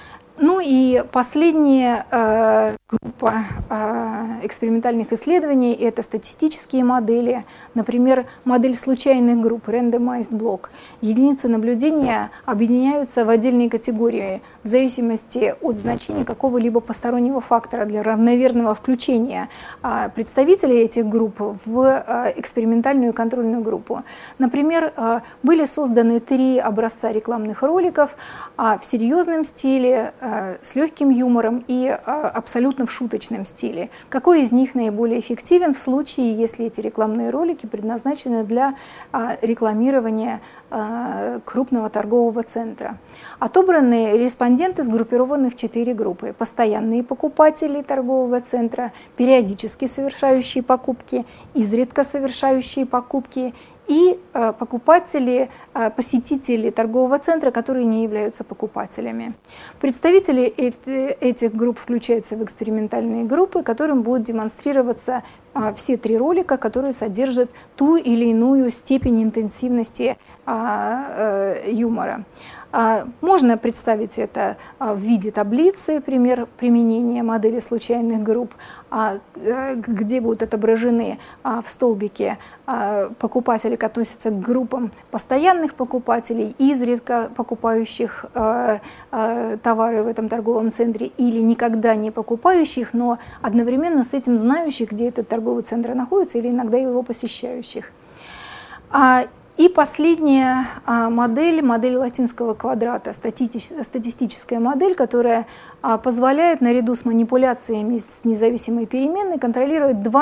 A: Ну и последняя э, группа э, экспериментальных исследований – это статистические модели, например, модель случайных групп, randomized block. Единицы наблюдения объединяются в отдельные категории в зависимости от значения какого-либо постороннего фактора для равномерного включения э, представителей этих групп в э, экспериментальную и контрольную группу. Например, э, были созданы три образца рекламных роликов э, в серьезном стиле, с легким юмором и абсолютно в шуточном стиле. Какой из них наиболее эффективен в случае, если эти рекламные ролики предназначены для рекламирования крупного торгового центра? Отобранные респонденты сгруппированы в четыре группы. Постоянные покупатели торгового центра, периодически совершающие покупки, изредка совершающие покупки и э, покупатели, э, посетители торгового центра, которые не являются покупателями. Представители эти, этих групп включаются в экспериментальные группы, которым будут демонстрироваться э, все три ролика, которые содержат ту или иную степень интенсивности э, э, юмора. Можно представить это в виде таблицы, пример применения модели случайных групп, где будут отображены в столбике покупатели, которые относятся к группам постоянных покупателей, изредка покупающих товары в этом торговом центре или никогда не покупающих, но одновременно с этим знающих, где этот торговый центр находится, или иногда его посещающих. И последняя модель, модель латинского квадрата, статистическая модель, которая позволяет наряду с манипуляциями с независимой переменной контролировать два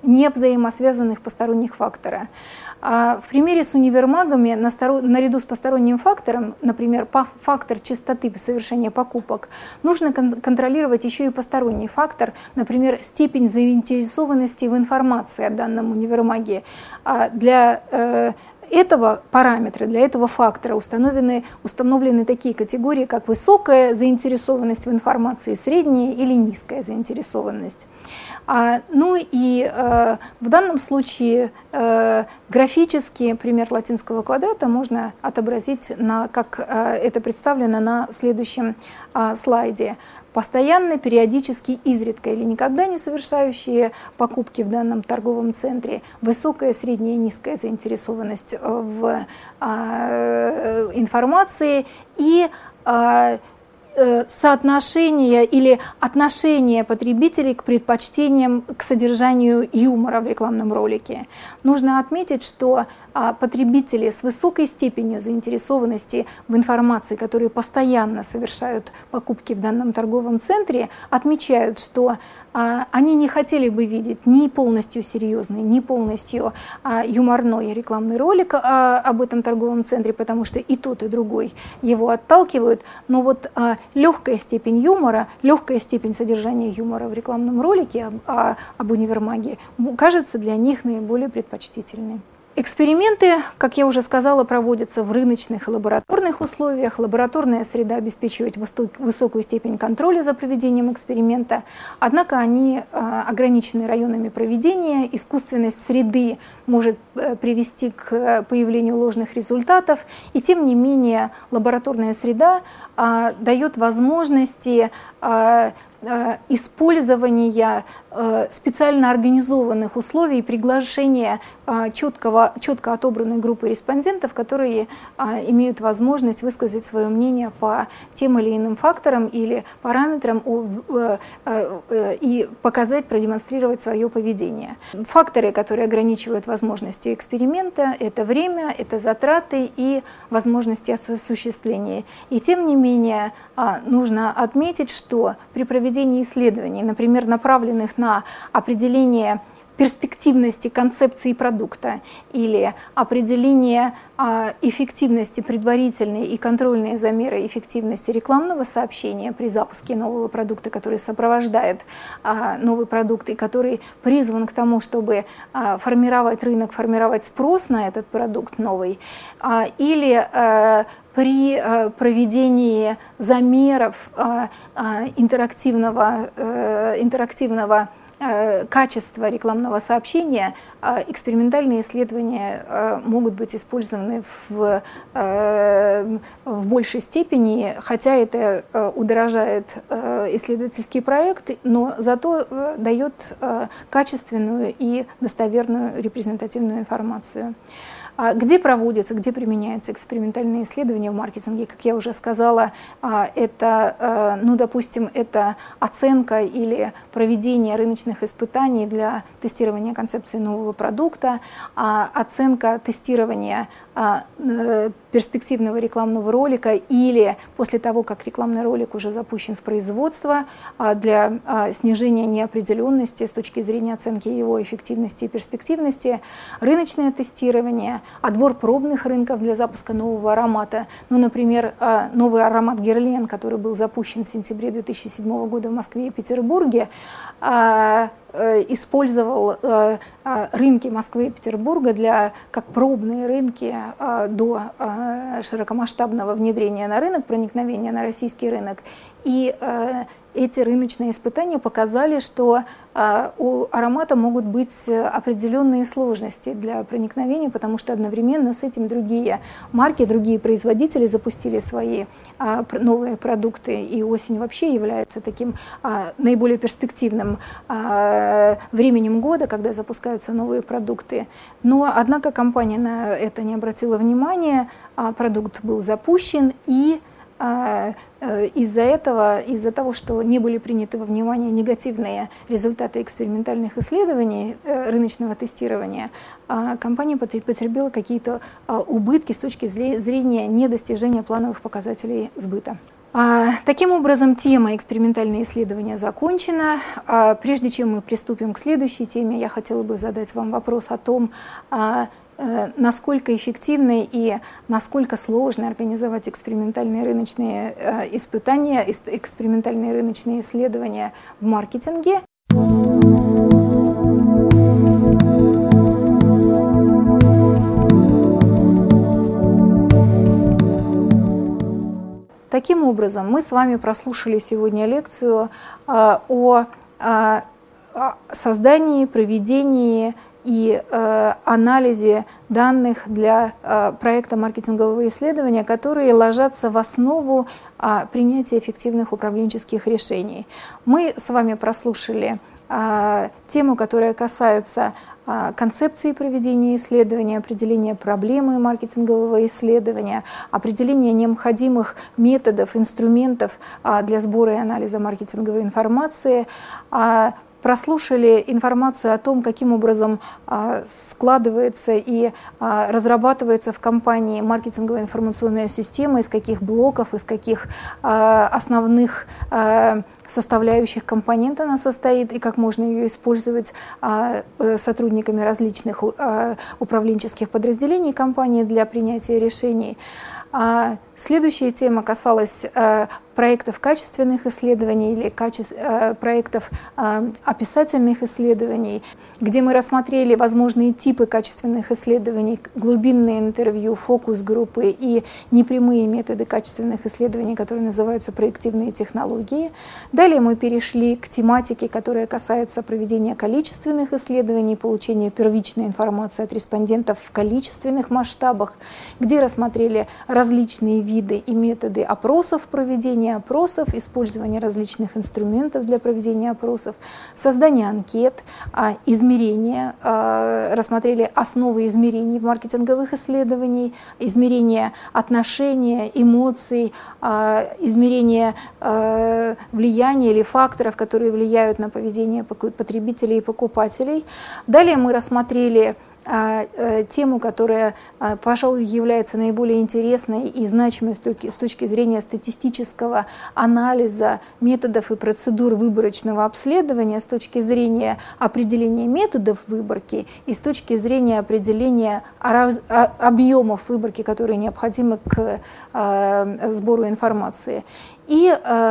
A: не взаимосвязанных посторонних фактора. В примере с универмагами наряду с посторонним фактором, например, фактор частоты совершения покупок, нужно контролировать еще и посторонний фактор, например, степень заинтересованности в информации о данном универмаге. Для этого параметра, для этого фактора установлены, установлены такие категории, как высокая заинтересованность в информации, средняя или низкая заинтересованность. А, ну и э, в данном случае э, графически пример латинского квадрата можно отобразить, на, как э, это представлено на следующем э, слайде. Постоянно, периодически, изредка или никогда не совершающие покупки в данном торговом центре, высокая, средняя и низкая заинтересованность в э, информации и э, соотношение или отношение потребителей к предпочтениям, к содержанию юмора в рекламном ролике. Нужно отметить, что потребители с высокой степенью заинтересованности в информации, которые постоянно совершают покупки в данном торговом центре, отмечают, что они не хотели бы видеть ни полностью серьезный, ни полностью юморной рекламный ролик об этом торговом центре, потому что и тот, и другой его отталкивают. Но вот легкая степень юмора, легкая степень содержания юмора в рекламном ролике об, об универмаге кажется для них наиболее предпочтительной. Эксперименты, как я уже сказала, проводятся в рыночных и лабораторных условиях. Лабораторная среда обеспечивает высокую степень контроля за проведением эксперимента, однако они ограничены районами проведения. Искусственность среды может привести к появлению ложных результатов, и тем не менее лабораторная среда дает возможности использования специально организованных условий, приглашения четкого, четко отобранной группы респондентов, которые имеют возможность высказать свое мнение по тем или иным факторам или параметрам и показать, продемонстрировать свое поведение. Факторы, которые ограничивают возможности эксперимента, это время, это затраты и возможности осуществления. И тем не менее нужно отметить, что при проведении исследований, например, направленных на определение перспективности концепции продукта или определение а, эффективности предварительной и контрольные замеры эффективности рекламного сообщения при запуске нового продукта, который сопровождает а, новый продукт и который призван к тому, чтобы а, формировать рынок, формировать спрос на этот продукт новый, а, или а, при а, проведении замеров а, а, интерактивного, а, интерактивного качества рекламного сообщения, экспериментальные исследования могут быть использованы в, в большей степени, хотя это удорожает исследовательский проект, но зато дает качественную и достоверную репрезентативную информацию. Где проводятся, где применяются экспериментальные исследования в маркетинге, как я уже сказала, это, ну, допустим, это оценка или проведение рыночных испытаний для тестирования концепции нового продукта, оценка тестирования перспективного рекламного ролика или после того, как рекламный ролик уже запущен в производство, для снижения неопределенности с точки зрения оценки его эффективности и перспективности, рыночное тестирование, отбор пробных рынков для запуска нового аромата. Ну, например, новый аромат Герлен, который был запущен в сентябре две тысячи седьмого года в Москве и Петербурге, использовал рынки Москвы и Петербурга для, как пробные рынки до широкомасштабного внедрения на рынок, проникновения на российский рынок. И эти рыночные испытания показали, что у аромата могут быть определенные сложности для проникновения, потому что одновременно с этим другие марки, другие производители запустили свои новые продукты, и осень вообще является таким наиболее перспективным временем года, когда запускаются новые продукты. Но, однако, компания на это не обратила внимания, продукт был запущен, и из-за этого, из-за того, что не были приняты во внимание негативные результаты экспериментальных исследований, рыночного тестирования, компания потерпела какие-то убытки с точки зрения недостижения плановых показателей сбыта. Таким образом, тема «Экспериментальные исследования» закончена. Прежде чем мы приступим к следующей теме, я хотела бы задать вам вопрос о том, насколько эффективно и насколько сложно организовать экспериментальные рыночные испытания, экспериментальные рыночные исследования в маркетинге. Таким образом, мы с вами прослушали сегодня лекцию э, о, о создании, проведении и э, анализе данных для э, проекта маркетингового исследования, которые ложатся в основу э, принятия эффективных управленческих решений. Мы с вами прослушали э, тему, которая касается э, концепции проведения исследования, определения проблемы маркетингового исследования, определения необходимых методов, инструментов э, для сбора и анализа маркетинговой информации, э, прослушали информацию о том, каким образом а, складывается и а, разрабатывается в компании маркетинговая информационная система, из каких блоков, из каких а, основных а, составляющих компонент она состоит и как можно ее использовать а, сотрудниками различных а, управленческих подразделений компании для принятия решений. А, следующая тема касалась а, проектов качественных исследований или каче... а, проектов а, описательных исследований, где мы рассмотрели возможные типы качественных исследований, глубинные интервью, фокус-группы и непрямые методы качественных исследований, которые называются проективные технологии. Далее мы перешли к тематике, которая касается проведения количественных исследований, получения первичной информации от респондентов в количественных масштабах, где рассмотрели различные виды и методы опросов, проведения опросов, использования различных инструментов для проведения опросов, создание анкет, измерения, рассмотрели основы измерений в маркетинговых исследованиях, измерения отношения, эмоций, измерения влияния или факторов, которые влияют на поведение потребителей и покупателей. Далее мы рассмотрели тему, которая, пожалуй, является наиболее интересной и значимой с точки, с точки зрения статистического анализа методов и процедур выборочного обследования, с точки зрения определения методов выборки и с точки зрения определения объемов выборки, которые необходимы к сбору информации. И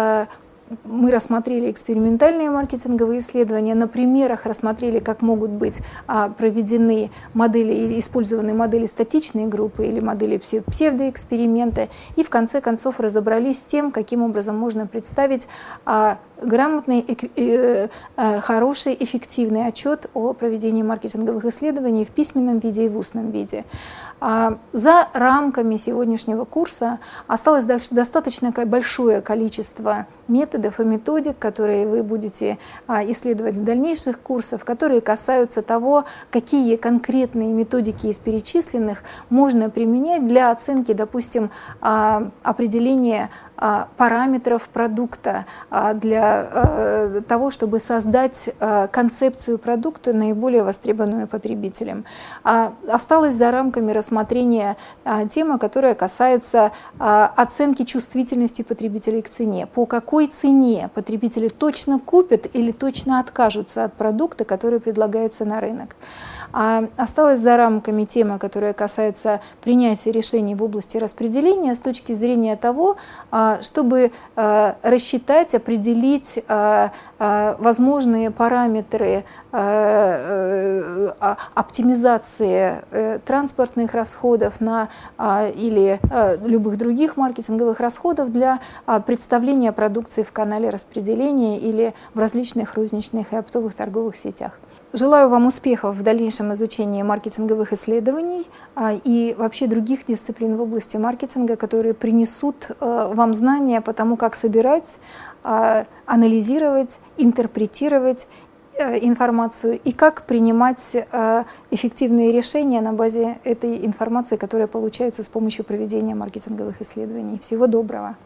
A: мы рассмотрели экспериментальные маркетинговые исследования, на примерах рассмотрели, как могут быть а, проведены модели или использованы модели статичной группы или модели псевдоэксперимента, и в конце концов разобрались с тем, каким образом можно представить а, грамотный, э, э, хороший, эффективный отчет о проведении маркетинговых исследований в письменном виде и в устном виде. А, за рамками сегодняшнего курса осталось достаточно большое количество методов и методик, которые вы будете а, исследовать в дальнейших курсах, которые касаются того, какие конкретные методики из перечисленных можно применять для оценки, допустим, а, определения а, параметров продукта, а, для а, того, чтобы создать а, концепцию продукта, наиболее востребованную потребителем. А, осталось за рамками рассмотрения а, тема, которая касается а, оценки чувствительности потребителей к цене. По какой цене потребители точно купят или точно откажутся от продукта, который предлагается на рынок. А осталась за рамками тема, которая касается принятия решений в области распределения с точки зрения того, чтобы рассчитать, определить возможные параметры оптимизации транспортных расходов на, или любых других маркетинговых расходов для представления продукции в канале распределения или в различных розничных и оптовых торговых сетях. Желаю вам успехов в дальнейшем изучении маркетинговых исследований и вообще других дисциплин в области маркетинга, которые принесут вам знания по тому, как собирать, анализировать, интерпретировать информацию и как принимать эффективные решения на базе этой информации, которая получается с помощью проведения маркетинговых исследований. Всего доброго!